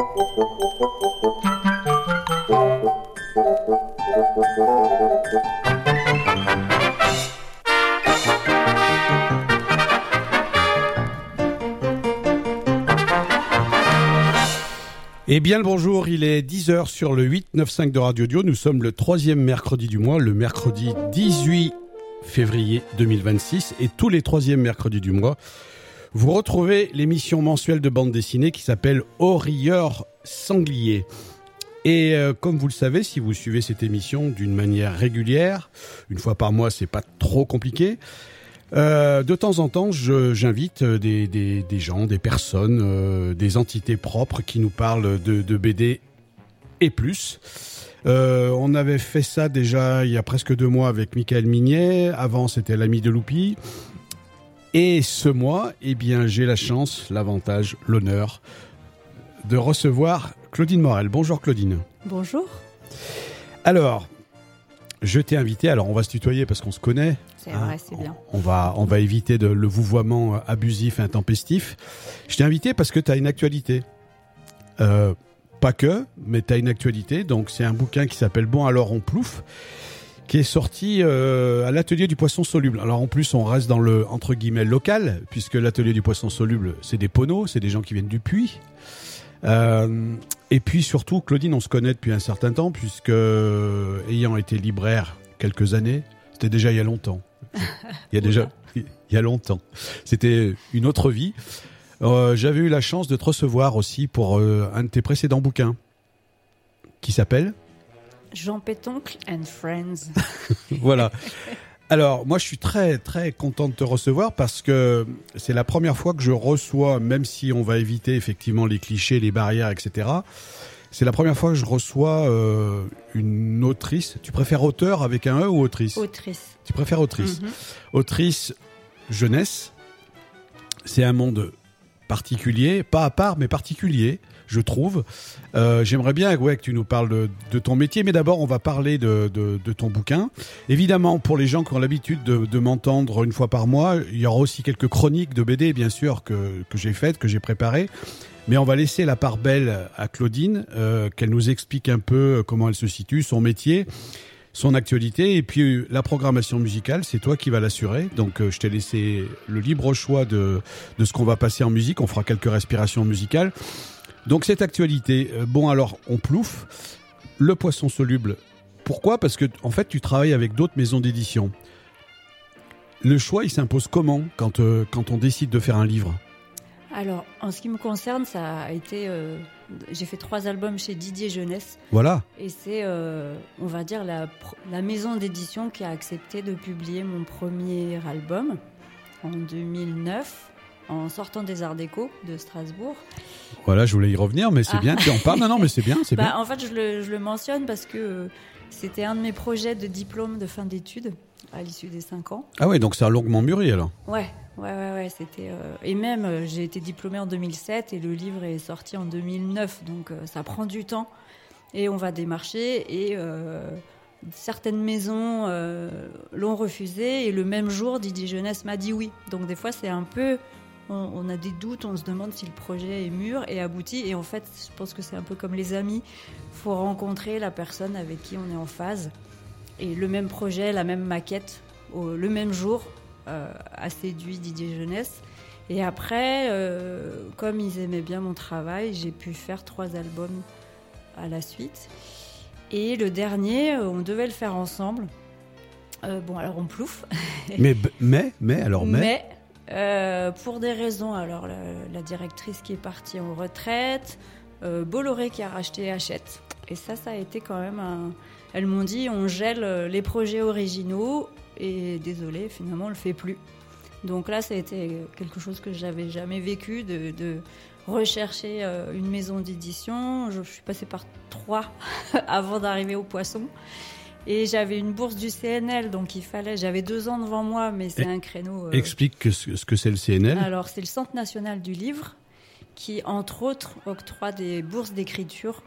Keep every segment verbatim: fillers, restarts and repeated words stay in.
Eh bien le bonjour, il est dix heures sur le huit neuf cinq de Radio Dio. Nous sommes le troisième mercredi du mois, le mercredi dix-huit février deux mille vingt-six. Et tous les troisièmes mercredis du mois, vous retrouvez l'émission mensuelle de bande dessinée qui s'appelle Au rieur sanglier. Et euh, comme vous le savez, si vous suivez cette émission d'une manière régulière, une fois par mois, c'est pas trop compliqué. Euh, de temps en temps, je, j'invite des, des, des gens, des personnes, euh, des entités propres qui nous parlent de, de B D et plus. Euh, on avait fait ça déjà il y a presque deux mois avec Michael Mignet. Avant, c'était l'ami de Loupi. Et ce mois, eh bien, j'ai la chance, l'avantage, l'honneur de recevoir Claudine Morel. Bonjour Claudine. Bonjour. Alors, je t'ai invité. Alors, on va se tutoyer parce qu'on se connaît. C'est hein, vrai, c'est bien. On va, on va éviter de, le vouvoiement abusif et intempestif. Je t'ai invité parce que tu as une actualité. Euh, pas que, mais tu as une actualité. Donc, c'est un bouquin qui s'appelle Bon alors on plouffe, qui est sorti euh, à l'atelier du poisson soluble. Alors, en plus, on reste dans le, entre guillemets, local, puisque l'atelier du poisson soluble, c'est des poneaux, c'est des gens qui viennent du Puy. Euh, et puis, surtout, Claudine, on se connaît depuis un certain temps, puisque, ayant été libraire quelques années, c'était déjà il y a longtemps. Il y a déjà, il y a longtemps. C'était une autre vie. Euh, j'avais eu la chance de te recevoir aussi pour euh, un de tes précédents bouquins, qui s'appelle Jean Pétoncle and Friends. Voilà. Alors, moi, je suis très, très content de te recevoir parce que c'est la première fois que je reçois, même si on va éviter effectivement les clichés, les barrières, et cetera. C'est la première fois que je reçois euh, une autrice. Tu préfères auteur avec un E ou autrice ? Autrice. Tu préfères autrice. Mm-hmm. Autrice jeunesse. C'est un monde particulier, pas à part, mais particulier, je trouve. Euh, j'aimerais bien ouais, que tu nous parles de, de ton métier, mais d'abord, on va parler de, de, de ton bouquin. Évidemment, pour les gens qui ont l'habitude de, de m'entendre une fois par mois, il y aura aussi quelques chroniques de B D, bien sûr, que, que j'ai faites, que j'ai préparées. Mais on va laisser la part belle à Claudine, euh, qu'elle nous explique un peu comment elle se situe, son métier, son actualité, et puis la programmation musicale, c'est toi qui vas l'assurer. Donc euh, je t'ai laissé le libre choix de, de ce qu'on va passer en musique. On fera quelques respirations musicales. Donc cette actualité, euh, bon alors on plouffe, le poisson soluble. Pourquoi ? Parce que en fait tu travailles avec d'autres maisons d'édition. Le choix il s'impose comment quand, euh, quand on décide de faire un livre ? Alors, en ce qui me concerne, ça a été... Euh, j'ai fait trois albums chez Didier Jeunesse. Voilà. Et c'est, euh, on va dire, la, la maison d'édition qui a accepté de publier mon premier album en deux mille neuf, en sortant des Arts Déco de Strasbourg. Voilà, je voulais y revenir, mais c'est ah. bien, tu en parles. Non, non, mais c'est bien, c'est bah, bien. En fait, je le, je le mentionne parce que euh, c'était un de mes projets de diplôme de fin d'études à l'issue des cinq ans. Ah ouais, donc ça a longuement mûri alors. Ouais. Ouais, ouais, ouais, c'était... Euh... Et même, euh, j'ai été diplômée en deux mille sept et le livre est sorti en deux mille neuf, donc euh, ça prend du temps. Et on va démarcher et euh, certaines maisons euh, l'ont refusé et le même jour, Didier Jeunesse m'a dit oui. Donc des fois, c'est un peu... On, on a des doutes, on se demande si le projet est mûr et abouti. Et en fait, je pense que c'est un peu comme les amis. Il faut rencontrer la personne avec qui on est en phase. Et le même projet, la même maquette, au, le même jour... Euh, a séduit Didier Jeunesse. Et après, euh, comme ils aimaient bien mon travail, j'ai pu faire trois albums à la suite. Et le dernier, on devait le faire ensemble. Euh, bon, alors on plouffe. mais, mais, mais, alors mais... Mais, euh, pour des raisons, alors la, la directrice qui est partie en retraite, euh, Bolloré qui a racheté Hachette. Et ça, ça a été quand même un... Elles m'ont dit, on gèle les projets originaux. Et désolé, finalement, on le fait plus. Donc là, ça a été quelque chose que j'avais jamais vécu, de, de rechercher euh, une maison d'édition. Je, je suis passée par trois avant d'arriver au poisson. Et j'avais une bourse du C N L, donc il fallait... J'avais deux ans devant moi, mais c'est et un créneau... Euh, explique que ce, ce que c'est le C N L. Alors, c'est le Centre national du livre, qui, entre autres, octroie des bourses d'écriture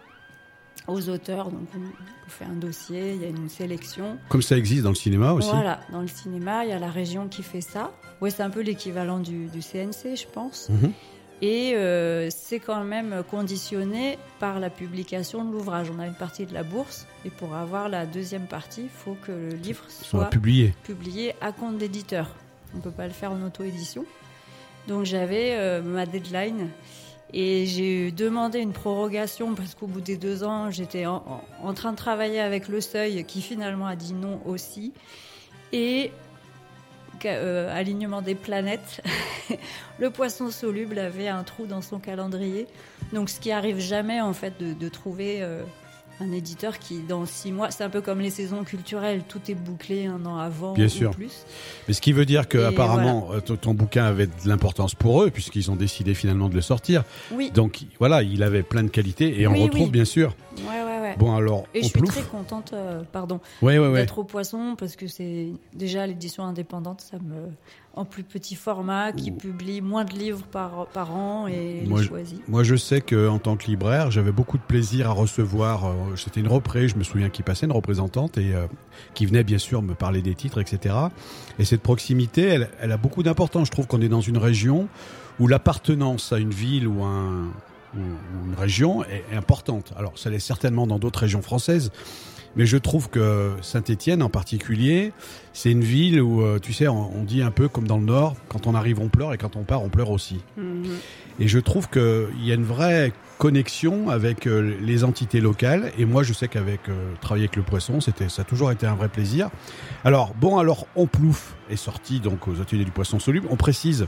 aux auteurs. Donc on fait un dossier, il y a une sélection. Comme ça existe dans le cinéma aussi. Voilà, dans le cinéma, il y a la région qui fait ça. Ouais, c'est un peu l'équivalent du, du C N C, je pense. Mmh. Et euh, c'est quand même conditionné par la publication de l'ouvrage. On a une partie de la bourse, et pour avoir la deuxième partie, il faut que le livre soit publié. publié à compte d'éditeur. On ne peut pas le faire en auto-édition. Donc j'avais euh, ma deadline, et j'ai demandé une prorogation parce qu'au bout des deux ans, j'étais en, en, en train de travailler avec le Seuil, qui finalement a dit non aussi. Et... Euh, alignement des planètes, le Poisson Soluble avait un trou dans son calendrier, donc ce qui arrive jamais en fait de, de trouver euh, un éditeur qui dans six mois, c'est un peu comme les saisons culturelles, tout est bouclé un an avant. Bien ou sûr. Plus. Mais ce qui veut dire que Et apparemment voilà. ton bouquin avait de l'importance pour eux puisqu'ils ont décidé finalement de le sortir. Oui. Donc voilà, il avait plein de qualités et on oui, retrouve oui. bien sûr. Ouais, ouais, ouais. Bon alors, et on je suis plouffe. très contente, euh, pardon, ouais, ouais, ouais. d'être au Poisson parce que c'est déjà l'édition indépendante, ça me en plus petit format, qui publie moins de livres par par an et Moi, les je, choisit. moi, je sais qu'en tant que libraire, j'avais beaucoup de plaisir à recevoir. Euh, c'était une repré, je me souviens qu'il passait une représentante et euh, qui venait bien sûr me parler des titres, et cetera. Et cette proximité, elle, elle a beaucoup d'importance. Je trouve qu'on est dans une région où l'appartenance à une ville ou un ou une région est, est importante. Alors, ça l'est certainement dans d'autres régions françaises. Mais je trouve que Saint-Étienne en particulier, c'est une ville où, euh, tu sais, on, on dit un peu comme dans le Nord, quand on arrive on pleure et quand on part on pleure aussi. Mmh. Et je trouve qu'il y a une vraie connexion avec euh, les entités locales. Et moi, je sais qu'avec euh, travailler avec le Poisson, c'était, ça a toujours été un vrai plaisir. Alors, bon, alors, On Plouffe est sorti donc aux ateliers du Poisson Soluble. On précise,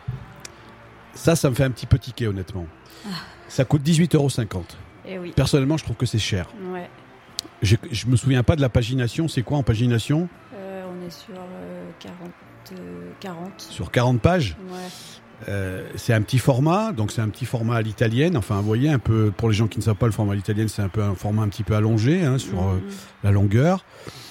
ça, ça me fait un petit peu tiquer, honnêtement. Ah. Ça coûte dix-huit euros cinquante. Et oui. Personnellement, je trouve que c'est cher. Ouais. Je, je me souviens pas de la pagination. C'est quoi en pagination ? euh, On est sur euh, quarante, euh, quarante. Sur quarante pages ? Ouais. Euh, c'est un petit format, donc c'est un petit format à l'italienne. Enfin, vous voyez, un peu, pour les gens qui ne savent pas, le format à l'italienne, c'est un peu un format un petit peu allongé hein, sur mmh. euh, la longueur.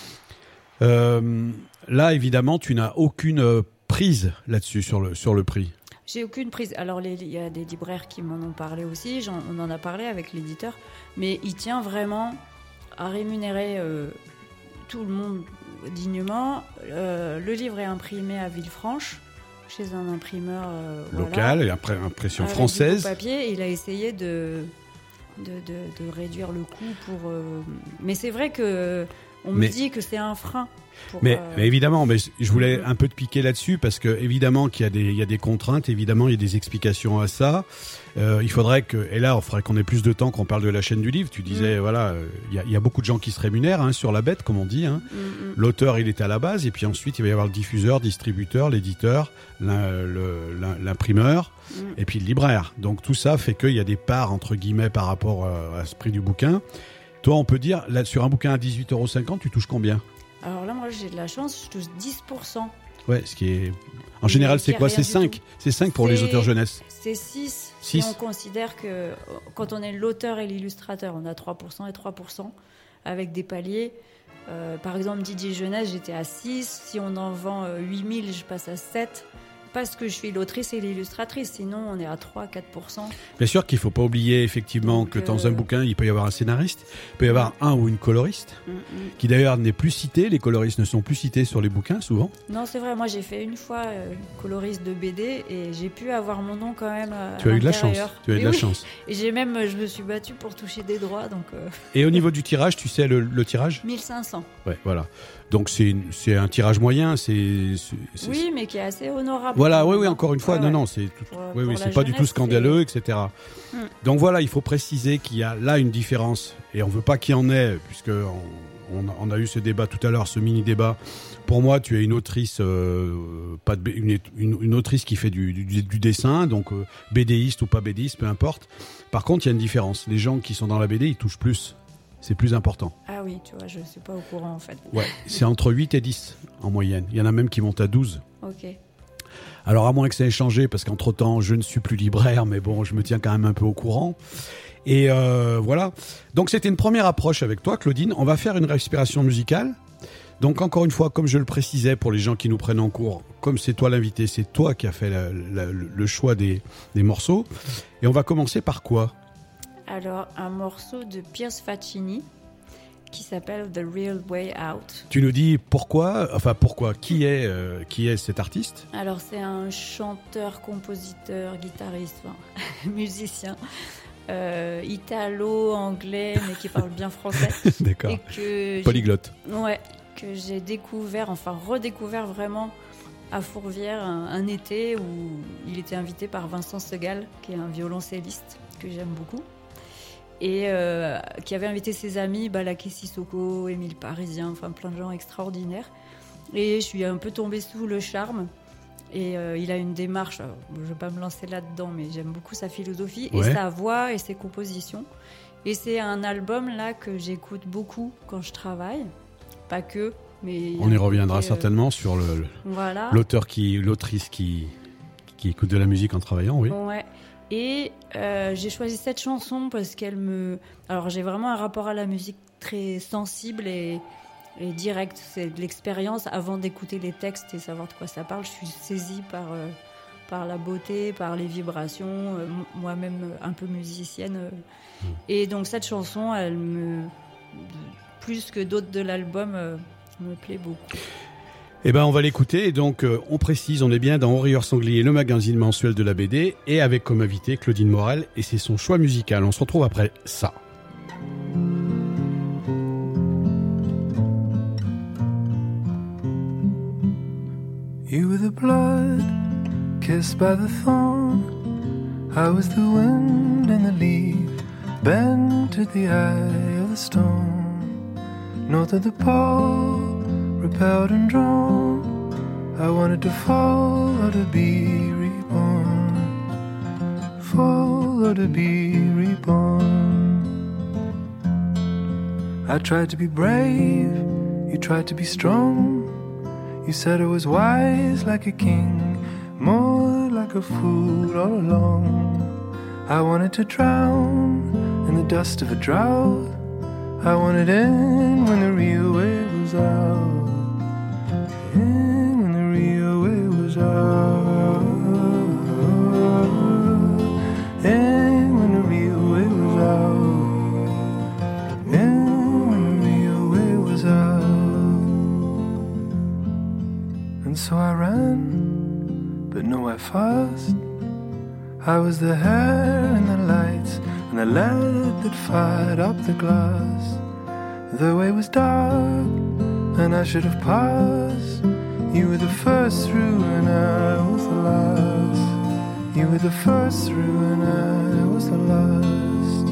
Euh, là, évidemment, tu n'as aucune euh, prise là-dessus, sur le, sur le prix. J'ai aucune prise. Alors, il y a des libraires qui m'en ont parlé aussi. J'en, on en a parlé avec l'éditeur. Mais il tient vraiment à rémunérer euh, tout le monde dignement. Euh, le livre est imprimé à Villefranche, chez un imprimeur euh, local, voilà, et après impression avec française. Du beau papier. Et il a essayé de, de, de, de réduire le coût pour. Euh... Mais c'est vrai que on mais... me dit que c'est un frein. Pour, mais, euh... mais évidemment, mais je voulais un peu te piquer là-dessus parce que évidemment qu'il y a des, il y a des contraintes, évidemment il y a des explications à ça. Euh, il faudrait que, et là, il faudrait qu'on ait plus de temps qu'on parle de la chaîne du livre. Tu disais, mmh. voilà, il y, a, il y a beaucoup de gens qui se rémunèrent hein, sur la bête, comme on dit. Hein. Mmh. L'auteur, il est à la base, et puis ensuite il va y avoir le diffuseur, distributeur, l'éditeur, l'imprimeur, mmh. et puis le libraire. Donc tout ça fait qu'il y a des parts entre guillemets par rapport à ce prix du bouquin. Toi, on peut dire, là, sur un bouquin à dix-huit euros cinquante, tu touches combien ? Alors là, moi, j'ai de la chance, je touche dix pour cent. Ouais, ce qui est... En général, c'est quoi ? C'est cinq. C'est cinq pour c'est... les auteurs jeunesse. C'est six. six. Si on considère que quand on est l'auteur et l'illustrateur, on a trois pour cent et trois pour cent avec des paliers. Euh, par exemple, Didier Jeunesse, j'étais à six. Si on en vend euh, huit mille, je passe à sept. Parce que je suis l'autrice et l'illustratrice, sinon on est à trois à quatre pour cent. Bien sûr qu'il ne faut pas oublier effectivement Donc, que dans euh... un bouquin, il peut y avoir un scénariste, il peut y avoir un ou une coloriste, mm-hmm. qui d'ailleurs n'est plus cité, les coloristes ne sont plus cités sur les bouquins souvent. Non, c'est vrai, moi j'ai fait une fois euh, coloriste de B D et j'ai pu avoir mon nom quand même à Tu as eu de la chance, tu as eu et de la oui. chance. Et j'ai même, je me suis battue pour toucher des droits. Donc euh... Et au niveau du tirage, tu sais le, le tirage ? mille cinq cents. Ouais, voilà. Donc c'est, une, c'est un tirage moyen, c'est, c'est, c'est... Oui, mais qui est assez honorable. Voilà, oui, oui, encore une fois, ouais, non, ouais. non, c'est, tout... pour, oui, oui, pour c'est pas jeunesse, du tout scandaleux, c'est... et cetera. Hmm. Donc voilà, il faut préciser qu'il y a là une différence, et on veut pas qu'il y en ait, puisque on, on, on a eu ce débat tout à l'heure, ce mini débat. Pour moi, tu es une autrice, euh, pas de, une, une, une autrice qui fait du, du, du dessin, donc euh, BDiste ou pas BDiste, peu importe. Par contre, il y a une différence. Les gens qui sont dans la B D, ils touchent plus. C'est plus important. Ah oui, tu vois, je ne suis pas au courant en fait. Ouais, c'est entre huit et dix en moyenne. Il y en a même qui montent à douze. Ok. Alors à moins que ça ait changé, parce qu'entre-temps, je ne suis plus libraire, mais bon, je me tiens quand même un peu au courant. Et euh, voilà. Donc c'était une première approche avec toi, Claudine. On va faire une respiration musicale. Donc encore une fois, comme je le précisais pour les gens qui nous prennent en cours, comme c'est toi l'invité, c'est toi qui as fait la, la, le choix des, des morceaux. Et on va commencer par quoi ? Alors, un morceau de Piers Faccini qui s'appelle The Real Way Out. Tu nous dis pourquoi, enfin pourquoi, qui est, euh, qui est cet artiste ? Alors c'est un chanteur, compositeur, guitariste, enfin, musicien, euh, italo-anglais, mais qui parle bien français. D'accord. Et que polyglotte. Ouais, que j'ai découvert, enfin redécouvert vraiment à Fourvière un, un été où il était invité par Vincent Segal, qui est un violoncelliste que j'aime beaucoup. Et euh, qui avait invité ses amis, Balaké Sissoko, Émile Parisien, enfin plein de gens extraordinaires. Et je suis un peu tombée sous le charme. Et euh, il a une démarche, alors, je ne vais pas me lancer là-dedans, mais j'aime beaucoup sa philosophie, ouais. Et sa voix et ses compositions. Et c'est un album là que j'écoute beaucoup quand je travaille, pas que, mais... On y reviendra côté, certainement euh, sur le, voilà. l'auteur qui, l'autrice qui, qui écoute de la musique en travaillant, oui. Ouais. Et euh, j'ai choisi cette chanson parce qu'elle me... Alors j'ai vraiment un rapport à la musique très sensible et, et direct. C'est de l'expérience avant d'écouter les textes et savoir de quoi ça parle. Je suis saisie par, euh, par la beauté, par les vibrations, euh, moi-même un peu musicienne. Euh. Mmh. Et donc cette chanson, elle me... plus que d'autres de l'album, euh, me plaît beaucoup. Eh ben, on va l'écouter. Et donc, euh, on précise, on est bien dans Horreur Sanglier, le magazine mensuel de la B D, et avec comme invité Claudine Morel, et c'est son choix musical. On se retrouve après ça. You were the blood, kissed by the thorn. I was the wind and the leaf, bent to the eye of the storm. North of the pole, repelled and drawn, I wanted to fall or to be reborn, fall or to be reborn. I tried to be brave, you tried to be strong. You said I was wise like a king, more like a fool all along. I wanted to drown in the dust of a drought. I wanted in when the real way was out. In when the real way was out. In when the real way was out. In when the real way was out. And so I ran, but nowhere fast. I was the hair and the lights and the lead that fired up the glass. The way was dark and I should have passed. You were the first through and I was the last. You were the first through and I was the last.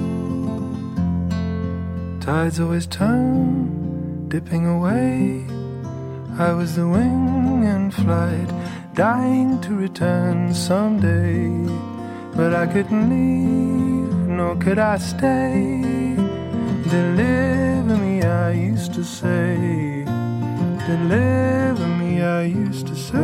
Tides always turn, dipping away. I was the wing in flight, dying to return someday. But I couldn't leave, nor could I stay. Deliver me, I used to say. Deliver me, I used to say.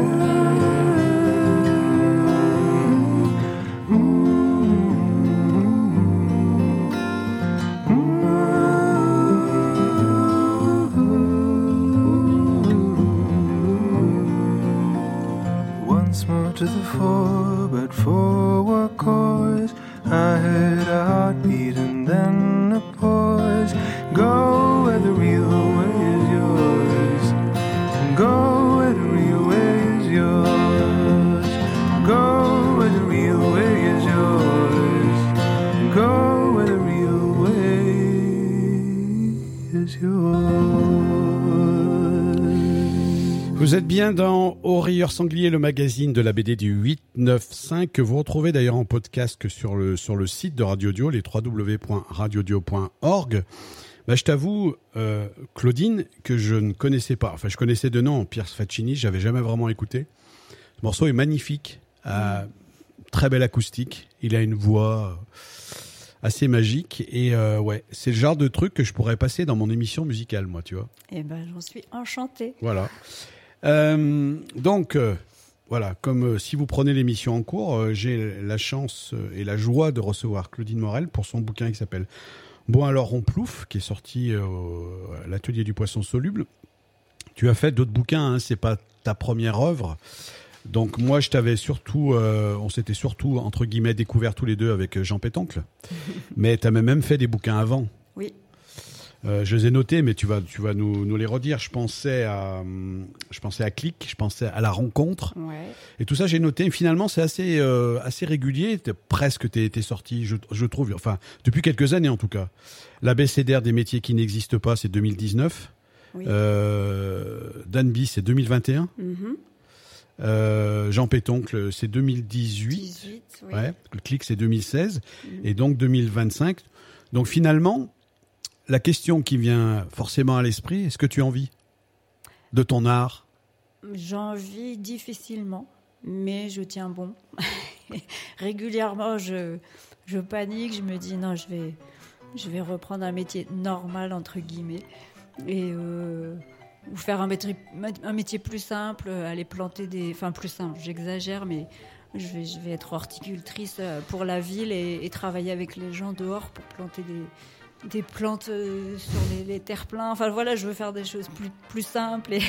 Once more to the fore, but for what cause? I heard a heartbeat and then a pause. Go where the real way is yours. Go where the real way is yours. Go where the real way is yours. Go where the real way is yours. Vous êtes bien dans Au Rieur Sanglier, le magazine de la B D du huit neuf cinq, que vous retrouvez d'ailleurs en podcast que sur le, sur le site de Radio Dio, les w w w point radio dio point org. Bah, je t'avoue, euh, Claudine, que je ne connaissais pas. Enfin, je connaissais de nom Pierre Faccini, j'avais jamais vraiment écouté. Ce morceau est magnifique, euh, très belle acoustique. Il a une voix assez magique et euh, ouais, c'est le genre de truc que je pourrais passer dans mon émission musicale, moi, tu vois. Eh ben, j'en suis enchantée. Voilà. Euh, donc, euh, voilà, comme euh, si vous prenez l'émission en cours, euh, j'ai la chance euh, et la joie de recevoir Claudine Morel pour son bouquin qui s'appelle Bon alors on plouffe, qui est sorti euh, à l'atelier du poisson soluble. Tu as fait d'autres bouquins, hein, c'est pas ta première œuvre. Donc moi je t'avais surtout, euh, on s'était surtout entre guillemets découvert tous les deux avec Jean Pétoncle. Mais tu as même fait des bouquins avant. Oui. Euh, je les ai notés, mais tu vas, tu vas nous, nous les redire. Je pensais à, hum, je pensais à Click, je pensais à la rencontre. Ouais. Et tout ça, j'ai noté. Finalement, c'est assez, euh, assez régulier. T'es, presque, t'es, t'es sorti, je, je trouve. Enfin, depuis quelques années, en tout cas. L'abécédaire des métiers qui n'existent pas, c'est deux mille dix-neuf. Oui. Euh, Danby, c'est deux mille vingt et un. Mm-hmm. Euh, Jean Pétoncle, c'est deux mille dix-huit. dix-huit, oui. Ouais. Le Click, c'est deux mille seize. Mm. Et donc deux mille vingt-cinq. Donc finalement, la question qui vient forcément à l'esprit, est-ce que tu en vis de ton art? J'en vis difficilement, mais je tiens bon. Régulièrement, je, je panique, je me dis non, je vais, je vais reprendre un métier normal, entre guillemets, et euh, ou faire un métier, un métier plus simple, aller planter des... Enfin, plus simple, j'exagère, mais je vais, je vais être horticultrice pour la ville et, et travailler avec les gens dehors pour planter des... des plantes euh, sur les, les terre-pleins. Enfin voilà, je veux faire des choses plus, plus simples. Et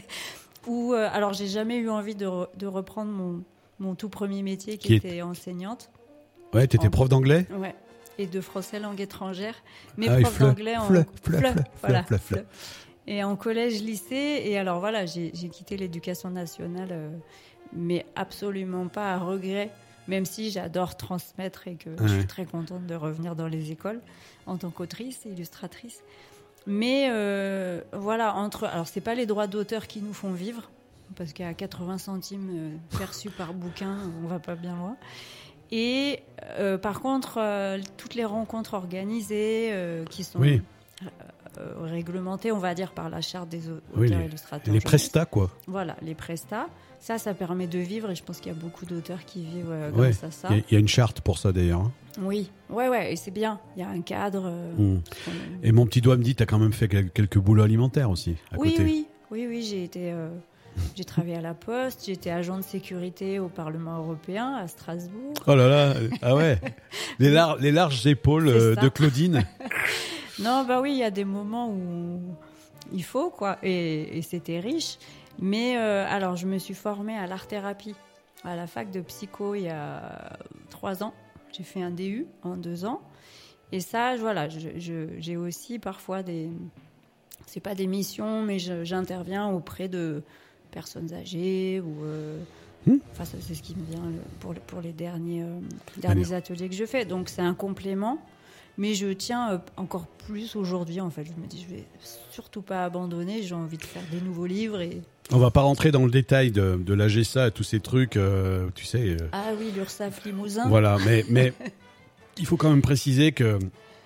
Ou, euh, alors, j'ai jamais eu envie de, re, de reprendre mon, mon tout premier métier qui, qui était est... enseignante. Ouais, t'étais en... prof d'anglais. Ouais, et de français langue étrangère. Mais ah, prof d'anglais en... Fleu, fleu, fleu, voilà, fleu, fleu. Et en collège, lycée. Et alors voilà, j'ai, j'ai quitté l'éducation nationale, euh, mais absolument pas à regret. Même si j'adore transmettre et que ouais. je suis très contente de revenir dans les écoles en tant qu'autrice et illustratrice. Mais euh, voilà, entre... Alors, c'est pas les droits d'auteur qui nous font vivre, parce qu'à quatre-vingts centimes euh, perçus par bouquin, on va pas bien loin. Et euh, par contre, euh, toutes les rencontres organisées euh, qui sont oui. euh, réglementées, on va dire, par la charte des auteurs oui, les, illustrateurs. Les prestats, quoi. Voilà, les prestats. Ça, ça permet de vivre et je pense qu'il y a beaucoup d'auteurs qui vivent euh, grâce ouais. à ça. Il y, y a une charte pour ça d'ailleurs. Hein. Oui, ouais, ouais, et c'est bien. Il y a un cadre. Euh, mmh. Et mon petit doigt me dit, tu as quand même fait quelques boulots alimentaires aussi à oui, côté. Oui, oui, oui, j'ai été, euh, j'ai travaillé à la Poste, j'ai été agent de sécurité au Parlement européen à Strasbourg. Oh là là, ah ouais, les, lar- les larges épaules euh, de Claudine. Non, bah oui, il y a des moments où il faut quoi, et, et c'était riche. Mais euh, alors, je me suis formée à l'art-thérapie à la fac de psycho il y a trois ans. J'ai fait un D U en deux ans. Et ça, voilà, je, je, j'ai aussi parfois des... C'est pas des missions, mais je, j'interviens auprès de personnes âgées ou... Euh, mmh. Enfin, ça, c'est ce qui me vient pour, pour les derniers, euh, derniers ateliers que je fais. Donc, c'est un complément. Mais je tiens euh, encore plus aujourd'hui, en fait. Je me dis, je vais surtout pas abandonner. J'ai envie de faire des nouveaux livres et... On va pas rentrer dans le détail de, de l'A G S A et tous ces trucs, euh, tu sais. Euh... Ah oui, l'URSSAF Limousin. Voilà, mais, mais il faut quand même préciser que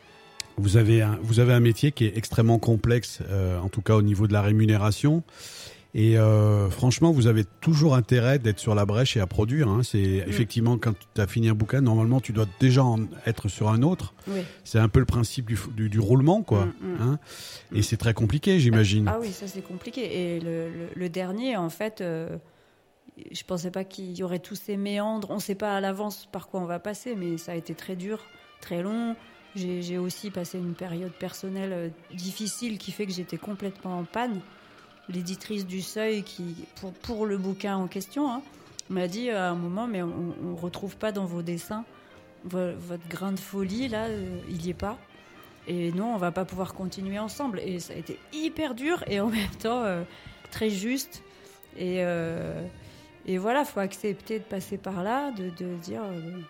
vous avez un, vous avez un métier qui est extrêmement complexe, euh, en tout cas au niveau de la rémunération. Et euh, franchement, vous avez toujours intérêt d'être sur la brèche et à produire. Hein. C'est mmh. effectivement quand tu as fini un bouquin, normalement tu dois déjà en être sur un autre. Oui. C'est un peu le principe du, du, du roulement, quoi. Mmh, mmh. Hein. Et c'est très compliqué, j'imagine. Ah oui, ça c'est compliqué. Et le, le, le dernier, en fait, euh, je pensais pas qu'il y aurait tous ces méandres. On ne sait pas à l'avance par quoi on va passer, mais ça a été très dur, très long. J'ai, j'ai aussi passé une période personnelle euh, difficile qui fait que j'étais complètement en panne. L'éditrice du Seuil, qui, pour, pour le bouquin en question, hein, m'a dit à un moment, mais on ne retrouve pas dans vos dessins vo- votre grain de folie, là, euh, il n'y est pas. Et non, on ne va pas pouvoir continuer ensemble. Et ça a été hyper dur et en même temps euh, très juste. Et, euh, et voilà, il faut accepter de passer par là, de, de dire,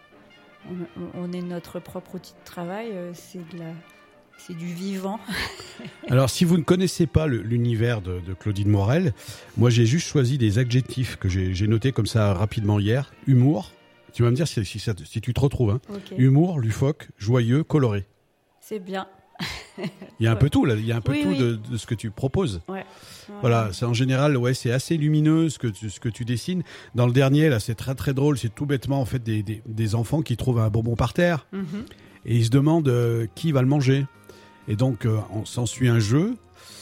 euh, on, on est notre propre outil de travail, euh, c'est de la... C'est du vivant. Alors, si vous ne connaissez pas le, l'univers de, de Claudine Morel, moi, j'ai juste choisi des adjectifs que j'ai, j'ai notés comme ça rapidement hier. Humour. Tu vas me dire si, si, si tu te retrouves. Hein. Okay. Humour, lufoque, joyeux, coloré. C'est bien. Il y a un ouais. peu tout, là. Il y a un peu oui, tout oui. de, de ce que tu proposes. Ouais. Ouais. Voilà, c'est en général, ouais, c'est assez lumineux ce que tu, ce que tu dessines. Dans le dernier, là, c'est très très drôle. C'est tout bêtement en fait des, des, des enfants qui trouvent un bonbon par terre mm-hmm. et ils se demandent euh, qui va le manger. Et donc, euh, on s'ensuit un jeu.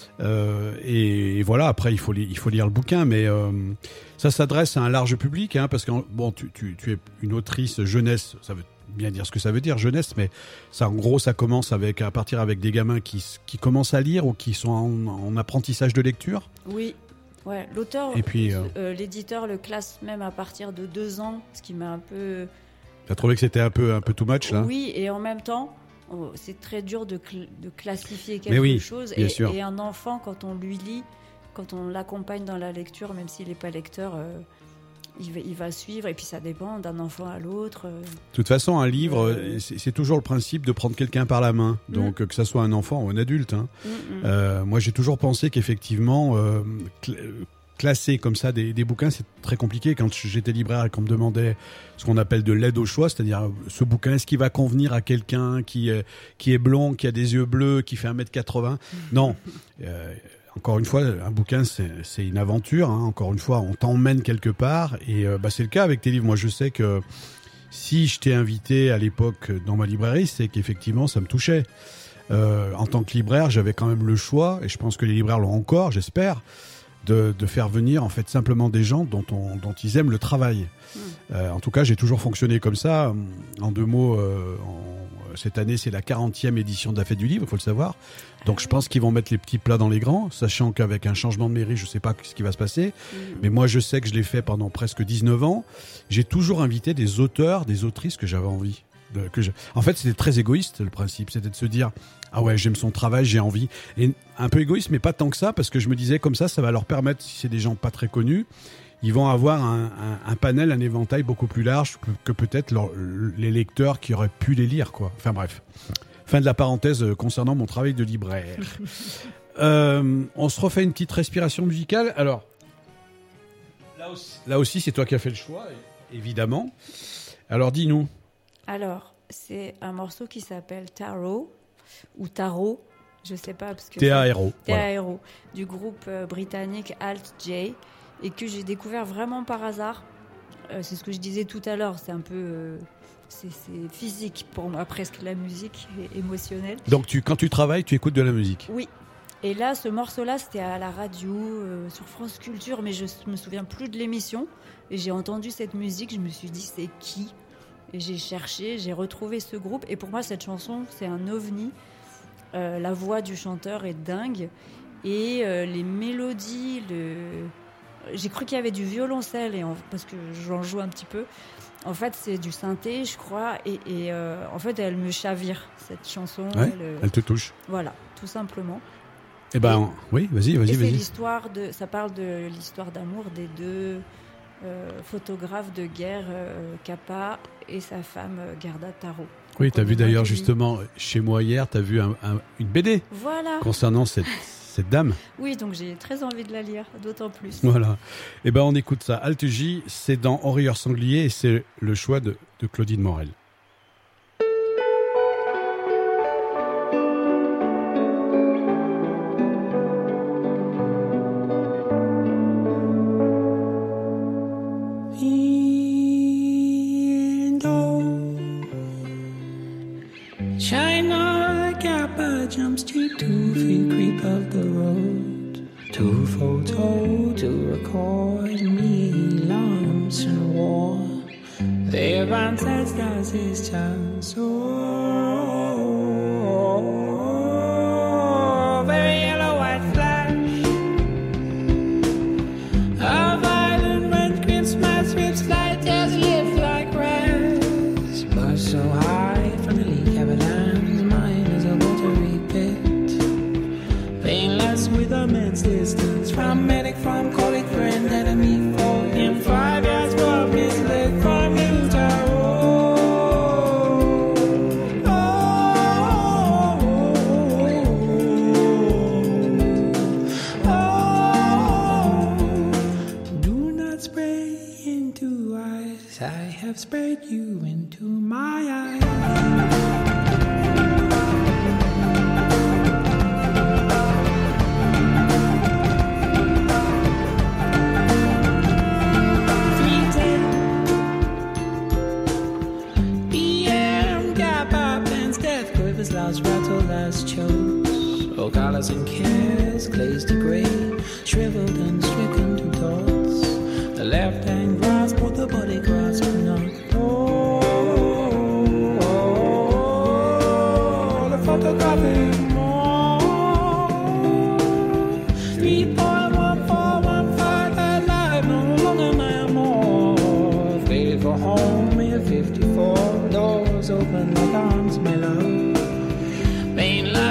Euh, et, et voilà, après, il faut, li- il faut lire le bouquin. Mais euh, ça s'adresse à un large public. Hein, parce que, bon, tu, tu, tu es une autrice jeunesse. Ça veut bien dire ce que ça veut dire, jeunesse. Mais ça, en gros, ça commence avec, à partir avec des gamins qui, qui commencent à lire ou qui sont en, en apprentissage de lecture. Oui. Ouais, l'auteur, et puis, euh, euh, l'éditeur le classe même à partir de deux ans. Ce qui m'a un peu... T'as trouvé que c'était un peu, un peu too much, là ? Oui, et en même temps... on, c'est très dur de, cl- de classifier quelque Mais oui, chose. bien Et, sûr. et un enfant, quand on lui lit, quand on l'accompagne dans la lecture, même s'il n'est pas lecteur, euh, il, va, il va suivre. Et puis ça dépend d'un enfant à l'autre. euh. De toute façon, un livre, Euh, c'est, c'est toujours le principe de prendre quelqu'un par la main. Donc, que ça soit un enfant ou un adulte. Hein. Mm, mm. Euh, moi, j'ai toujours pensé qu'effectivement, euh, cl- classer comme ça des, des bouquins, c'est très compliqué. Quand j'étais libraire et qu'on me demandait ce qu'on appelle de l'aide au choix, c'est-à-dire ce bouquin, est-ce qu'il va convenir à quelqu'un qui, euh, qui est blond, qui a des yeux bleus, qui fait un mètre quatre-vingts? Non. Euh, encore une fois, un bouquin, c'est, c'est une aventure. Hein. Encore une fois, on t'emmène quelque part. Et euh, bah, c'est le cas avec tes livres. Moi, je sais que si je t'ai invité à l'époque dans ma librairie, c'est qu'effectivement, ça me touchait. Euh, en tant que libraire, j'avais quand même le choix, et je pense que les libraires l'ont encore, j'espère, de, de faire venir en fait simplement des gens dont, on, dont ils aiment le travail. Mmh. Euh, en tout cas, j'ai toujours fonctionné comme ça. En deux mots, euh, en, cette année, c'est la quarantième édition de la Fête du Livre, il faut le savoir. Donc je pense qu'ils vont mettre les petits plats dans les grands, sachant qu'avec un changement de mairie, je ne sais pas ce qui va se passer. Mmh. Mais moi, je sais que je l'ai fait pendant presque dix-neuf ans. J'ai toujours invité des auteurs, des autrices que j'avais envie. De, que je... En fait, c'était très égoïste, le principe. C'était de se dire, ah ouais, j'aime son travail, j'ai envie. Et un peu égoïste, mais pas tant que ça, parce que je me disais, comme ça, ça va leur permettre, si c'est des gens pas très connus, ils vont avoir un, un, un panel, un éventail beaucoup plus large que, que peut-être leur, les lecteurs qui auraient pu les lire, quoi. Enfin bref. Fin de la parenthèse concernant mon travail de libraire. euh, on se refait une petite respiration musicale. Alors, là aussi, là aussi c'est toi qui as fait le choix, évidemment. Alors, dis-nous. Alors, c'est un morceau qui s'appelle Tarot, ou Tarot, je sais pas. Parce que T A R O. T Voilà. A R O, du groupe euh, britannique Alt J, et que j'ai découvert vraiment par hasard. Euh, c'est ce que je disais tout à l'heure, c'est un peu... euh, c'est, c'est physique pour moi, presque la musique, et émotionnelle. Donc, tu, quand tu travailles, tu écoutes de la musique. Oui. Et là, ce morceau-là, c'était à la radio, euh, sur France Culture, mais je me souviens plus de l'émission. Et j'ai entendu cette musique, je me suis dit, c'est qui ? Et j'ai cherché, j'ai retrouvé ce groupe. Et pour moi, cette chanson, c'est un ovni. Euh, la voix du chanteur est dingue. Et euh, les mélodies, le... j'ai cru qu'il y avait du violoncelle, et en... parce que j'en joue un petit peu. En fait, c'est du synthé, je crois. Et, et euh, en fait, elle me chavire, cette chanson. Ouais, elle... elle te touche. Voilà, tout simplement. Eh ben, oui, vas-y, vas-y, Et c'est vas-y. l'histoire de, ça parle de l'histoire d'amour des deux euh, photographes de guerre, euh, Capa et sa femme euh, Gerda Taro. Oui, t'as vu d'ailleurs Aujourd'hui. justement chez moi hier, t'as vu un, un, une B D Voilà. concernant cette, cette dame. Oui, donc j'ai très envie de la lire, d'autant plus. Voilà. Eh ben, on écoute ça. Alt J, c'est dans Horreur Sanglier et c'est le choix de, de Claudine Morel. China Kappa jumps to two feet creep of the road. Two photo to record me lumps in war. Their ancestors is chance so very yellow white flash. A violent red Christmas rips light as live like grass. But so high from the leak avalanche, mine is a watery pit. Painless with immense distance from medic, from colleague, friend, enemy, foe. In five years, from his leg, from Utah. I have spread you into my eyes. Loud rattle as chokes. Oh, colors and cares glazed to grey, shriveled and stricken to dots. The left hand grasp, but the body grasp not. Oh, oh, oh, the photographic more. Three point one four one five alive, no longer my more. Faded for home in fifty-four, doors open like arms, my love.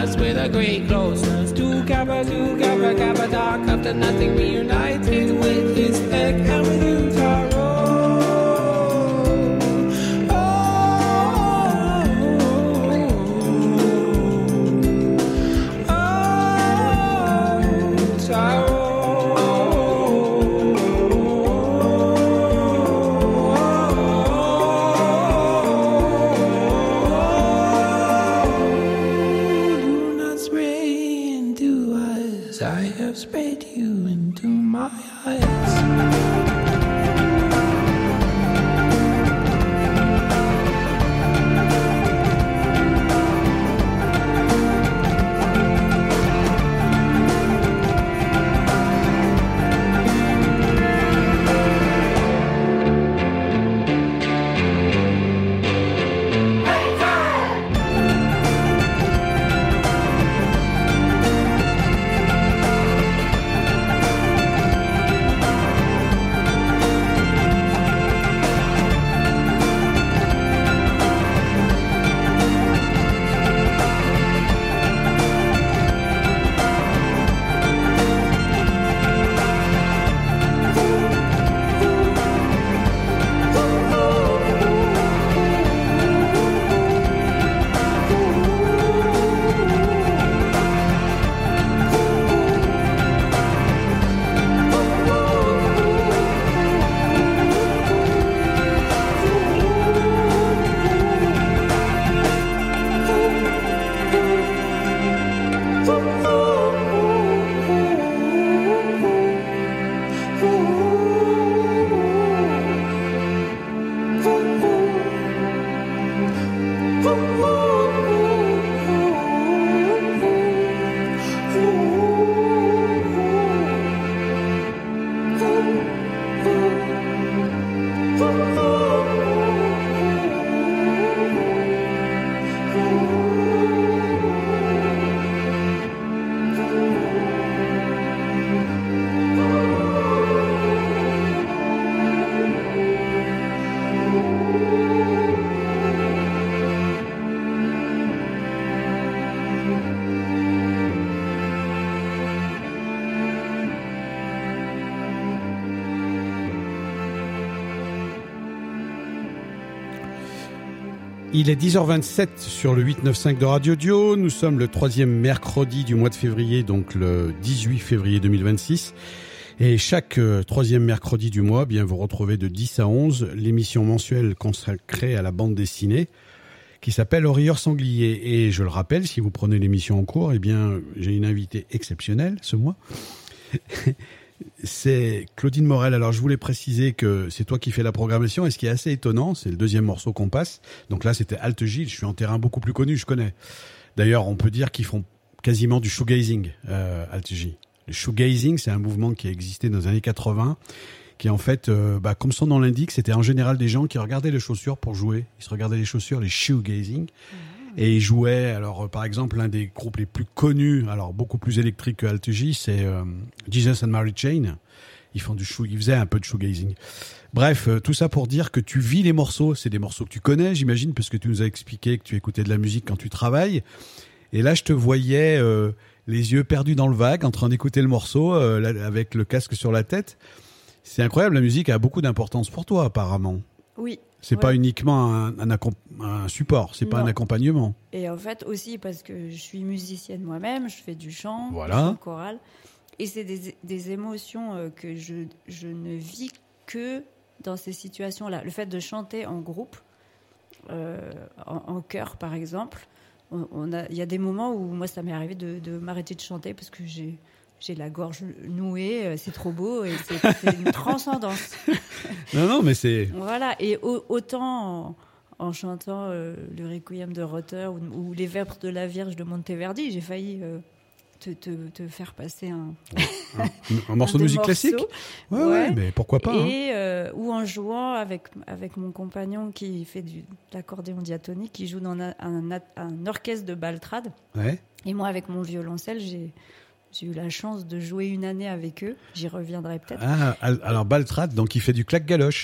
us with a great closeness. Two kappa, two kappa, kappa, dark after nothing reunited with his peck and with you, Taro. Sprayed you into my eyes. Il est dix heures vingt-sept sur le huit cent quatre-vingt-quinze de Radio Dio. Nous sommes le troisième mercredi du mois de février, donc le dix-huit février deux mille vingt-six. Et chaque euh, troisième mercredi du mois, bien vous retrouvez de dix à onze l'émission mensuelle consacrée à la bande dessinée qui s'appelle Au Rieur Sanglier. Et je le rappelle, si vous prenez l'émission en cours, eh bien j'ai une invitée exceptionnelle ce mois. C'est Claudine Morel. Alors je voulais préciser que c'est toi qui fais la programmation, et ce qui est assez étonnant, c'est le deuxième morceau qu'on passe. Donc là c'était Alt Gilles, je suis en terrain beaucoup plus connu, je connais. D'ailleurs on peut dire qu'ils font quasiment du shoegazing, euh, Alt Gilles. Le shoegazing, c'est un mouvement qui a existé dans les années quatre-vingts, qui en fait, euh, bah, comme son nom l'indique, c'était en général des gens qui regardaient les chaussures pour jouer. Ils se regardaient les chaussures, les shoegazing. Et ils jouaient, alors euh, par exemple, l'un des groupes les plus connus, alors beaucoup plus électrique que Alt J, c'est euh, Jesus and Mary Chain. Ils font du shoe, ils faisaient un peu de shoegazing. Bref, euh, tout ça pour dire que tu vis les morceaux. C'est des morceaux que tu connais, j'imagine, parce que tu nous as expliqué que tu écoutais de la musique quand tu travailles. Et là, je te voyais euh, les yeux perdus dans le vague, en train d'écouter le morceau euh, là, avec le casque sur la tête. C'est incroyable, la musique a beaucoup d'importance pour toi, apparemment. Oui. C'est ouais. pas uniquement un, un, accom- un support, c'est non. pas un accompagnement. Et en fait aussi parce que je suis musicienne moi-même, je fais du chant, voilà. du chant choral, et c'est des, des émotions euh, que je, je ne vis que dans ces situations-là. Le fait de chanter en groupe, euh, en, en chœur par exemple, on, on a, il y a des moments où moi ça m'est arrivé de, de m'arrêter de chanter parce que j'ai J'ai la gorge nouée, c'est trop beau et c'est, c'est une transcendance. Non, non, mais c'est... Voilà, et au, autant en, en chantant euh, le Requiem de Rother ou, ou les Vêpres de la Vierge de Monteverdi, j'ai failli euh, te, te, te faire passer un... un, un morceau un de musique morceaux. classique ouais, ouais, ouais, mais pourquoi pas. Et, hein. euh, ou en jouant avec, avec mon compagnon qui fait du, de l'accordéon diatonique, qui joue dans un, un, un orchestre de Baltrad. Ouais. Et moi, avec mon violoncelle, j'ai... J'ai eu la chance de jouer une année avec eux. J'y reviendrai peut-être. Ah, alors Baltrad, donc il fait du claque-galoche.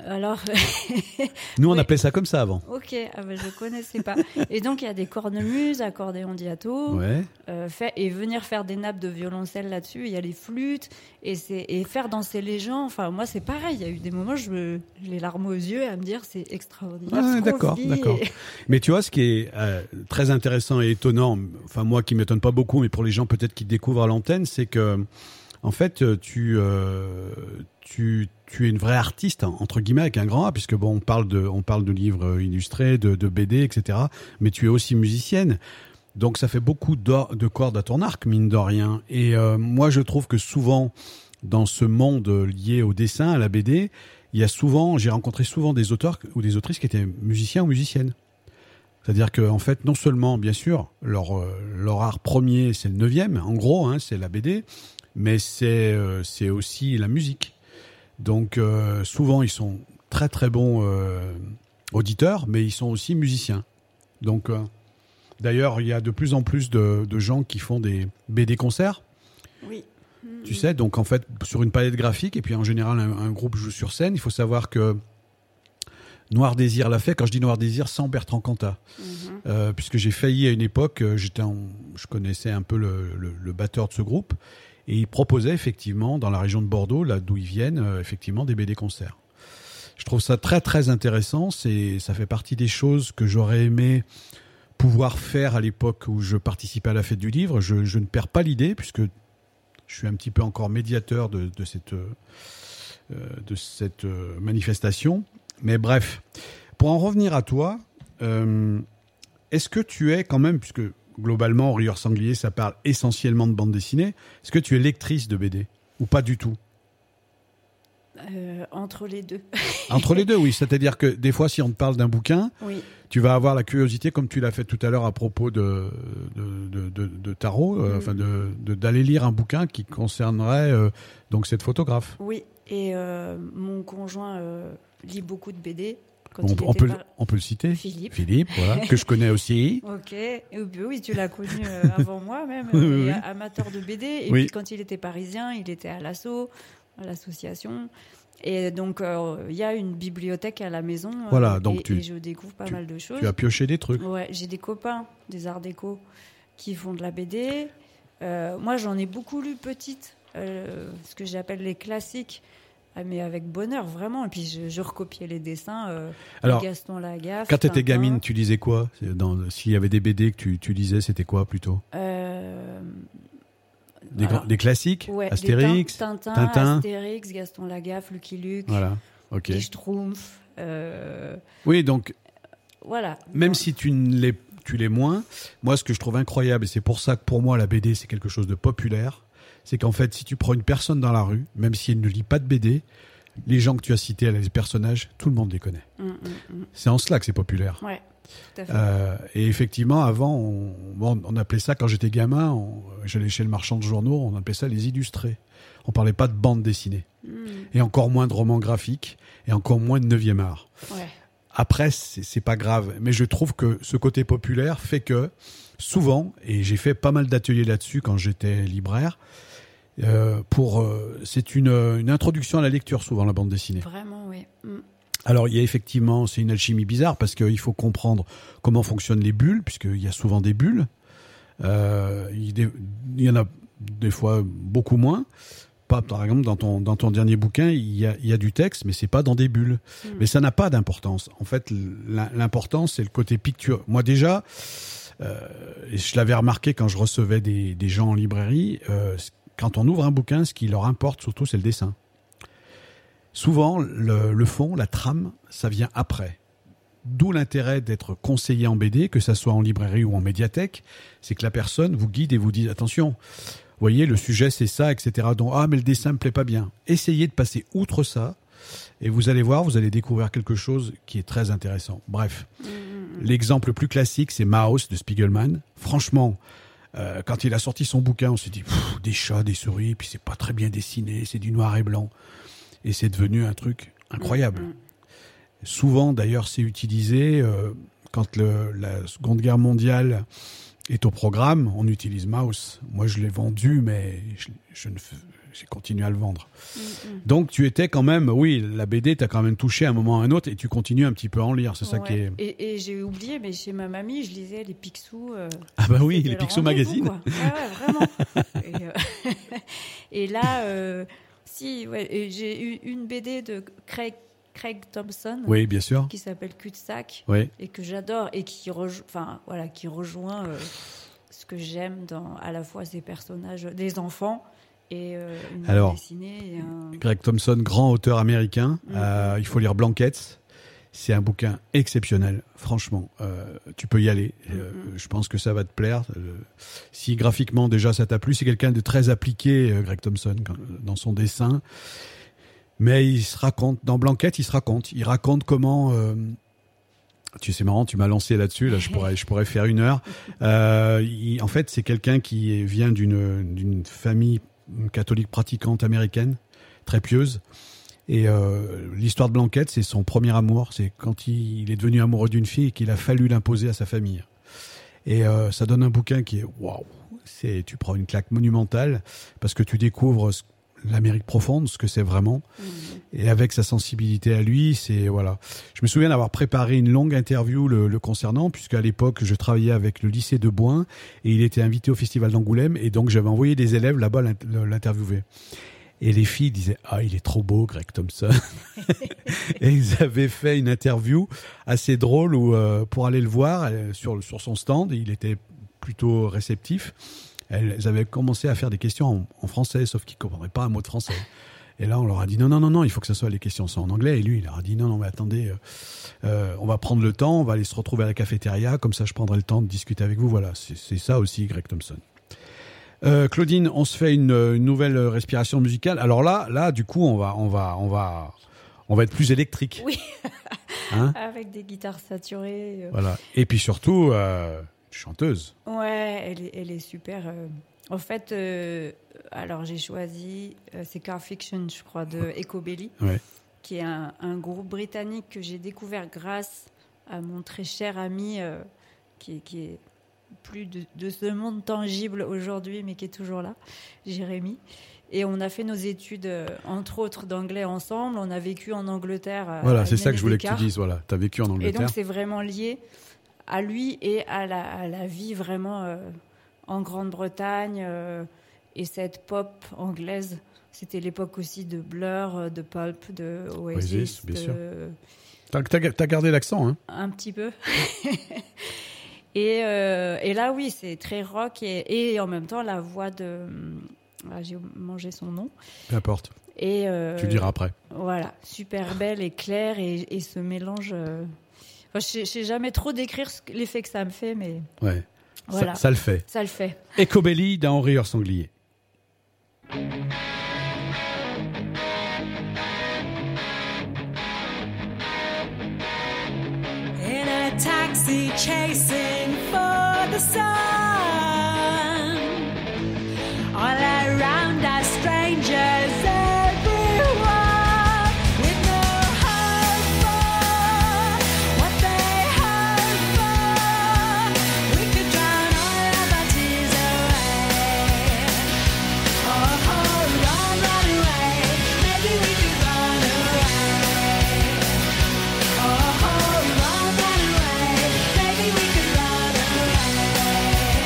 Alors, Nous, on oui. appelait ça comme ça avant. Ok, ah ben, je connaissais pas. Et donc il y a des cornemuses, accordéon diato, Ouais. euh, fait, et venir faire des nappes de violoncelle là-dessus. Il y a les flûtes et c'est et faire danser les gens. Enfin moi c'est pareil. Il y a eu des moments je me, j'ai les larmes aux yeux à me dire c'est extraordinaire. Ah, ce qu'on d'accord, vit. d'accord. Et- Mais tu vois, ce qui est euh, très intéressant et étonnant, enfin moi qui m'étonne pas beaucoup, mais pour les gens peut-être qui découvrent à l'antenne, c'est que en fait tu euh, tu tu es une vraie artiste hein, entre guillemets avec un grand A, puisque bon on parle de on parle de livres illustrés, de, de B D, et cetera. Mais tu es aussi musicienne. Donc ça fait beaucoup d'or- de cordes à ton arc, mine de rien. Et euh, moi je trouve que souvent dans ce monde lié au dessin, à la B D, il y a souvent, j'ai rencontré souvent des auteurs ou des autrices qui étaient musiciens ou musiciennes. C'est-à-dire que en fait, non seulement, bien sûr, leur euh, leur art premier, c'est le neuvième, en gros, hein, c'est la B D, mais c'est euh, c'est aussi la musique. Donc euh, souvent, ils sont très très bons euh, auditeurs, mais ils sont aussi musiciens. Donc euh, d'ailleurs, il y a de plus en plus de, de gens qui font des B D concerts. Oui. Tu sais, donc en fait, sur une palette graphique, et puis en général, un, un groupe joue sur scène. Il faut savoir que Noir Désir l'a fait. Quand je dis Noir Désir, sans Bertrand Cantat. Mhm. Euh, puisque j'ai failli à une époque, euh, j'étais en, je connaissais un peu le, le, le batteur de ce groupe, et il proposait effectivement, dans la région de Bordeaux, là d'où ils viennent, euh, effectivement des B D concerts. Je trouve ça très très intéressant. C'est, ça fait partie des choses que j'aurais aimé pouvoir faire à l'époque où je participais à la fête du livre. Je, je ne perds pas l'idée, puisque je suis un petit peu encore médiateur de, de cette, euh, de cette euh, manifestation. Mais bref, pour en revenir à toi, euh, est-ce que tu es quand même, puisque globalement, Rieur Sanglier, ça parle essentiellement de bande dessinée, est-ce que tu es lectrice de B D ou pas du tout? Euh, entre les deux. Entre les deux, oui. C'est-à-dire que des fois, si on te parle d'un bouquin, Oui. tu vas avoir la curiosité, comme tu l'as fait tout à l'heure à propos de, de, de, de, de tarot, euh, Mm. enfin de, de, d'aller lire un bouquin qui concernerait euh, donc cette photographe. Oui. Et euh, mon conjoint euh, lit beaucoup de B D. Quand Bon, il on, était peut, par- on peut le citer. Philippe. Philippe, voilà, que je connais aussi. Ok, et puis oui, tu l'as connu euh, avant moi même, Oui, il oui, est oui. amateur de B D, et Oui. puis quand il était parisien, il était à l'asso, à l'association, et donc euh, il y a une bibliothèque à la maison, euh, Voilà, donc et, tu- et je découvre pas tu- mal de choses. Tu as pioché des trucs. Ouais, j'ai des copains des arts déco qui font de la B D, euh, moi j'en ai beaucoup lu petite, euh, ce que j'appelle les classiques. Ah, mais avec bonheur, vraiment. Et puis, je, je recopiais les dessins. Euh, Alors, Gaston Lagaffe. Quand tu étais Tintin. gamine, tu lisais quoi? Dans, s'il y avait des B D que tu, tu lisais, c'était quoi plutôt? Euh, Des, alors, grands- des classiques? ouais, Astérix? des Tin- Tintin, Tintin. Astérix, Gaston Lagaffe, Lucky Luke, Voilà, ok. les Schtroumpfs. euh, Oui, donc, voilà. même Bon, si tu ne l'es, tu l'es moins, moi, ce que je trouve incroyable, et c'est pour ça que pour moi, la B D, c'est quelque chose de populaire, c'est qu'en fait, si tu prends une personne dans la rue, même si elle ne lit pas de B D, les gens que tu as cités, les personnages, tout le monde les connaît. hum, hum, hum. C'est en cela que c'est populaire. Ouais, tout à fait. Euh, et effectivement, avant, on, bon, on appelait ça, quand j'étais gamin, on- j'allais chez le marchand de journaux, on appelait ça les illustrés. On parlait pas de bande dessinée. Hum, Et encore moins de romans graphiques, et encore moins de neuvième art. ouais. Après, c'est, c'est pas grave. Mais je trouve que ce côté populaire fait que, souvent, et j'ai fait pas mal d'ateliers là-dessus quand j'étais libraire, euh, pour, euh, c'est une, une introduction à la lecture, souvent, la bande dessinée. Vraiment, oui. Hum. Alors, il y a effectivement, c'est une alchimie bizarre parce qu'il faut comprendre comment fonctionnent les bulles, puisqu'il y a souvent des bulles. Euh, il, dé- il y en a des fois beaucoup moins. Pas, par exemple, dans ton, dans ton dernier bouquin, il y a, il y a du texte, mais c'est pas dans des bulles. Mm. Mais ça n'a pas d'importance. En fait, l'im- l'important, c'est le côté picture. Moi, déjà, euh, et je l'avais remarqué quand je recevais des, des gens en librairie, euh, quand on ouvre un bouquin, ce qui leur importe surtout, c'est le dessin. Souvent, le, le fond, la trame, ça vient après. D'où l'intérêt d'être conseillé en B D, que ça soit en librairie ou en médiathèque, c'est que la personne vous guide et vous dit « Attention, vous voyez, le sujet c'est ça, et cetera. Donc, ah, mais le dessin me plaît pas bien. » Essayez de passer outre ça, et vous allez voir, vous allez découvrir quelque chose qui est très intéressant. Bref, Hum, l'exemple le plus classique, c'est Maus de Spiegelman. Franchement, euh, quand il a sorti son bouquin, on s'est dit « Des chats, des souris, puis c'est pas très bien dessiné, c'est du noir et blanc. » Et c'est devenu un truc incroyable. hum, hum. Souvent, d'ailleurs, c'est utilisé euh, quand le, la Seconde Guerre mondiale est au programme, on utilise Maus. Moi, je l'ai vendu, mais je, je ne, f- j'ai continué à le vendre. Mm-hmm. Donc tu étais quand même, oui, la B D t'a quand même touché à un moment ou à un autre et tu continues un petit peu à en lire, c'est ça Ouais. qui est... Et, et j'ai oublié, mais chez ma mamie, je lisais les Picsou. euh, Ah bah oui, c'était les le Picsou rendez-vous, Magazine. quoi. Ouais, ouais, vraiment. et, euh, et là, euh, si, ouais, et j'ai eu une B D de Craig, Craig Thompson Oui, bien sûr. qui s'appelle Cul-de-sac Oui. et que j'adore et qui, rejo- enfin, voilà, qui rejoint euh, ce que j'aime dans à la fois ces personnages, des enfants et euh, une bande Alors, dessinée. Et un... Greg Thompson, grand auteur américain. Mhm. Euh, il faut lire Blankets. C'est un bouquin exceptionnel, franchement. Euh, tu peux y aller. Euh, Mhm. je pense que ça va te plaire. Euh, si graphiquement déjà ça t'a plu, c'est quelqu'un de très appliqué, euh, Greg Thompson, quand- dans son dessin. Mais il se raconte, dans Blankets, il se raconte. Il raconte comment... euh, tu sais, c'est marrant, tu m'as lancé là-dessus. Là, je pourrais, je pourrais faire une heure. Euh, il- en fait, c'est quelqu'un qui vient d'une, d'une famille catholique pratiquante américaine, très pieuse. Et euh, l'histoire de Blanquette, c'est son premier amour. C'est quand il, il est devenu amoureux d'une fille et qu'il a fallu l'imposer à sa famille. Et euh, ça donne un bouquin qui est waouh. C'est, tu prends une claque monumentale parce que tu découvres ce- l'Amérique profonde, ce que c'est vraiment. Mhm. Et avec sa sensibilité à lui, c'est voilà. Je me souviens d'avoir préparé une longue interview le, le concernant, puisque à l'époque je travaillais avec le lycée de Boin et il était invité au festival d'Angoulême et donc j'avais envoyé des élèves là-bas l'int- l'interviewer. Et les filles disaient ah il est trop beau Greg Thompson. Et ils avaient fait une interview assez drôle où euh, pour aller le voir euh, sur sur son stand, il était plutôt réceptif. Elles avaient commencé à faire des questions en, en français, sauf qu'ils ne comprenaient pas un mot de français. Et là, on leur a dit non, non, non, non, il faut que ça soit les questions sont en anglais. Et lui, il leur a dit non, non, mais attendez, euh, euh, on va prendre le temps, on va aller se retrouver à la cafétéria, comme ça, je prendrai le temps de discuter avec vous. Voilà, c'est, c'est ça aussi, Greg Thompson. Euh, Claudine, on se fait une, une nouvelle respiration musicale. Alors là, là, du coup, on va, on va, on va, on va être plus électrique. Oui, Hein avec des guitares saturées. euh. Voilà. Et puis surtout, euh, chanteuse. Ouais, elle est, elle est super. euh. En fait, euh, alors j'ai choisi, euh, c'est Car Fiction, je crois, de Ecobelly, Ouais. qui est un, un groupe britannique que j'ai découvert grâce à mon très cher ami, euh, qui, qui est plus de, de ce monde tangible aujourd'hui, mais qui est toujours là, Jérémy. Et on a fait nos études, euh, entre autres, d'anglais ensemble. On a vécu en Angleterre. à- Voilà, à c'est une ça que année je voulais que tu d'écart. dises. Voilà, t'as vécu en Et Angleterre. donc, c'est vraiment lié à lui et à la, à la vie vraiment euh, en Grande-Bretagne euh, et cette pop anglaise. C'était l'époque aussi de Blur, euh, de Pulp, de Oasis. Oasis, bien de- sûr. T'as, t'as- t'as gardé l'accent, hein. Un petit peu. et, euh, et là, oui, c'est très rock et, et en même temps, la voix de... Ah, j'ai mangé son nom. Peu importe. Et, euh, Tu le diras après. Voilà, super belle et claire et, et ce mélange... euh, enfin, je ne sais jamais trop décrire ce- l'effet que ça me fait, mais Ouais. voilà, Ça, ça le fait. ça le fait. Ecobelly d'un Henri Sanglier. In a taxi chasing for the sun. All around are strangers everywhere, with no hope for what they hope for. We could drown all of our tears away. Oh, oh, run, run away. Maybe we could run away. Oh, oh, run, run away. Maybe we could run away.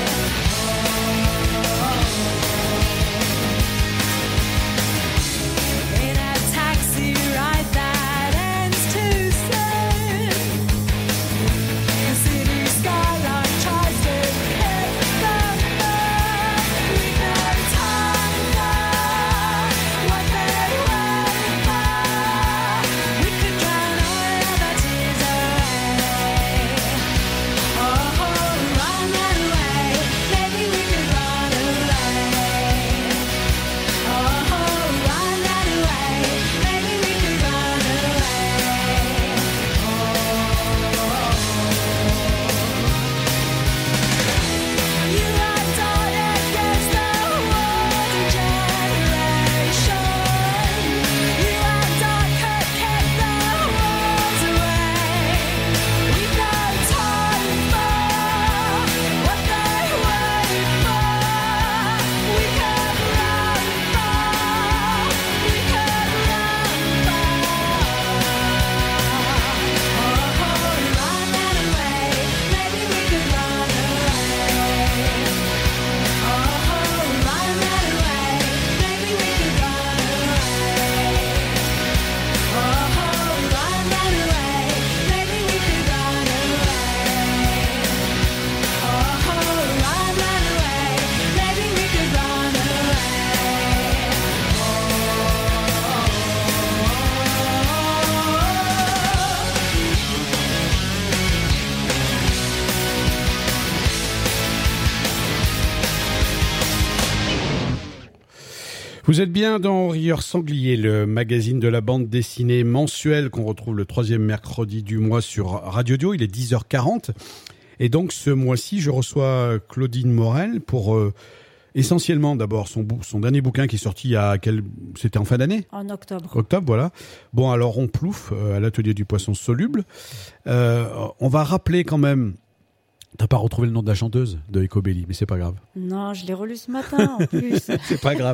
Vous êtes bien dans Rieur Sanglier, le magazine de la bande dessinée mensuelle qu'on retrouve le troisième mercredi du mois sur Radio Dio. Il est dix heures quarante. Et donc, ce mois-ci, je reçois Claudine Morel pour euh, essentiellement d'abord son, bou- son dernier bouquin qui est sorti il y a quel... C'était en fin d'année ? En octobre. Octobre, voilà. Bon, alors on plouffe euh, à l'atelier du poisson soluble. Euh, on va rappeler quand même. T'as pas retrouvé le nom de la chanteuse de Ecobelly, mais c'est pas grave. Non, je l'ai relu ce matin en plus. C'est pas grave.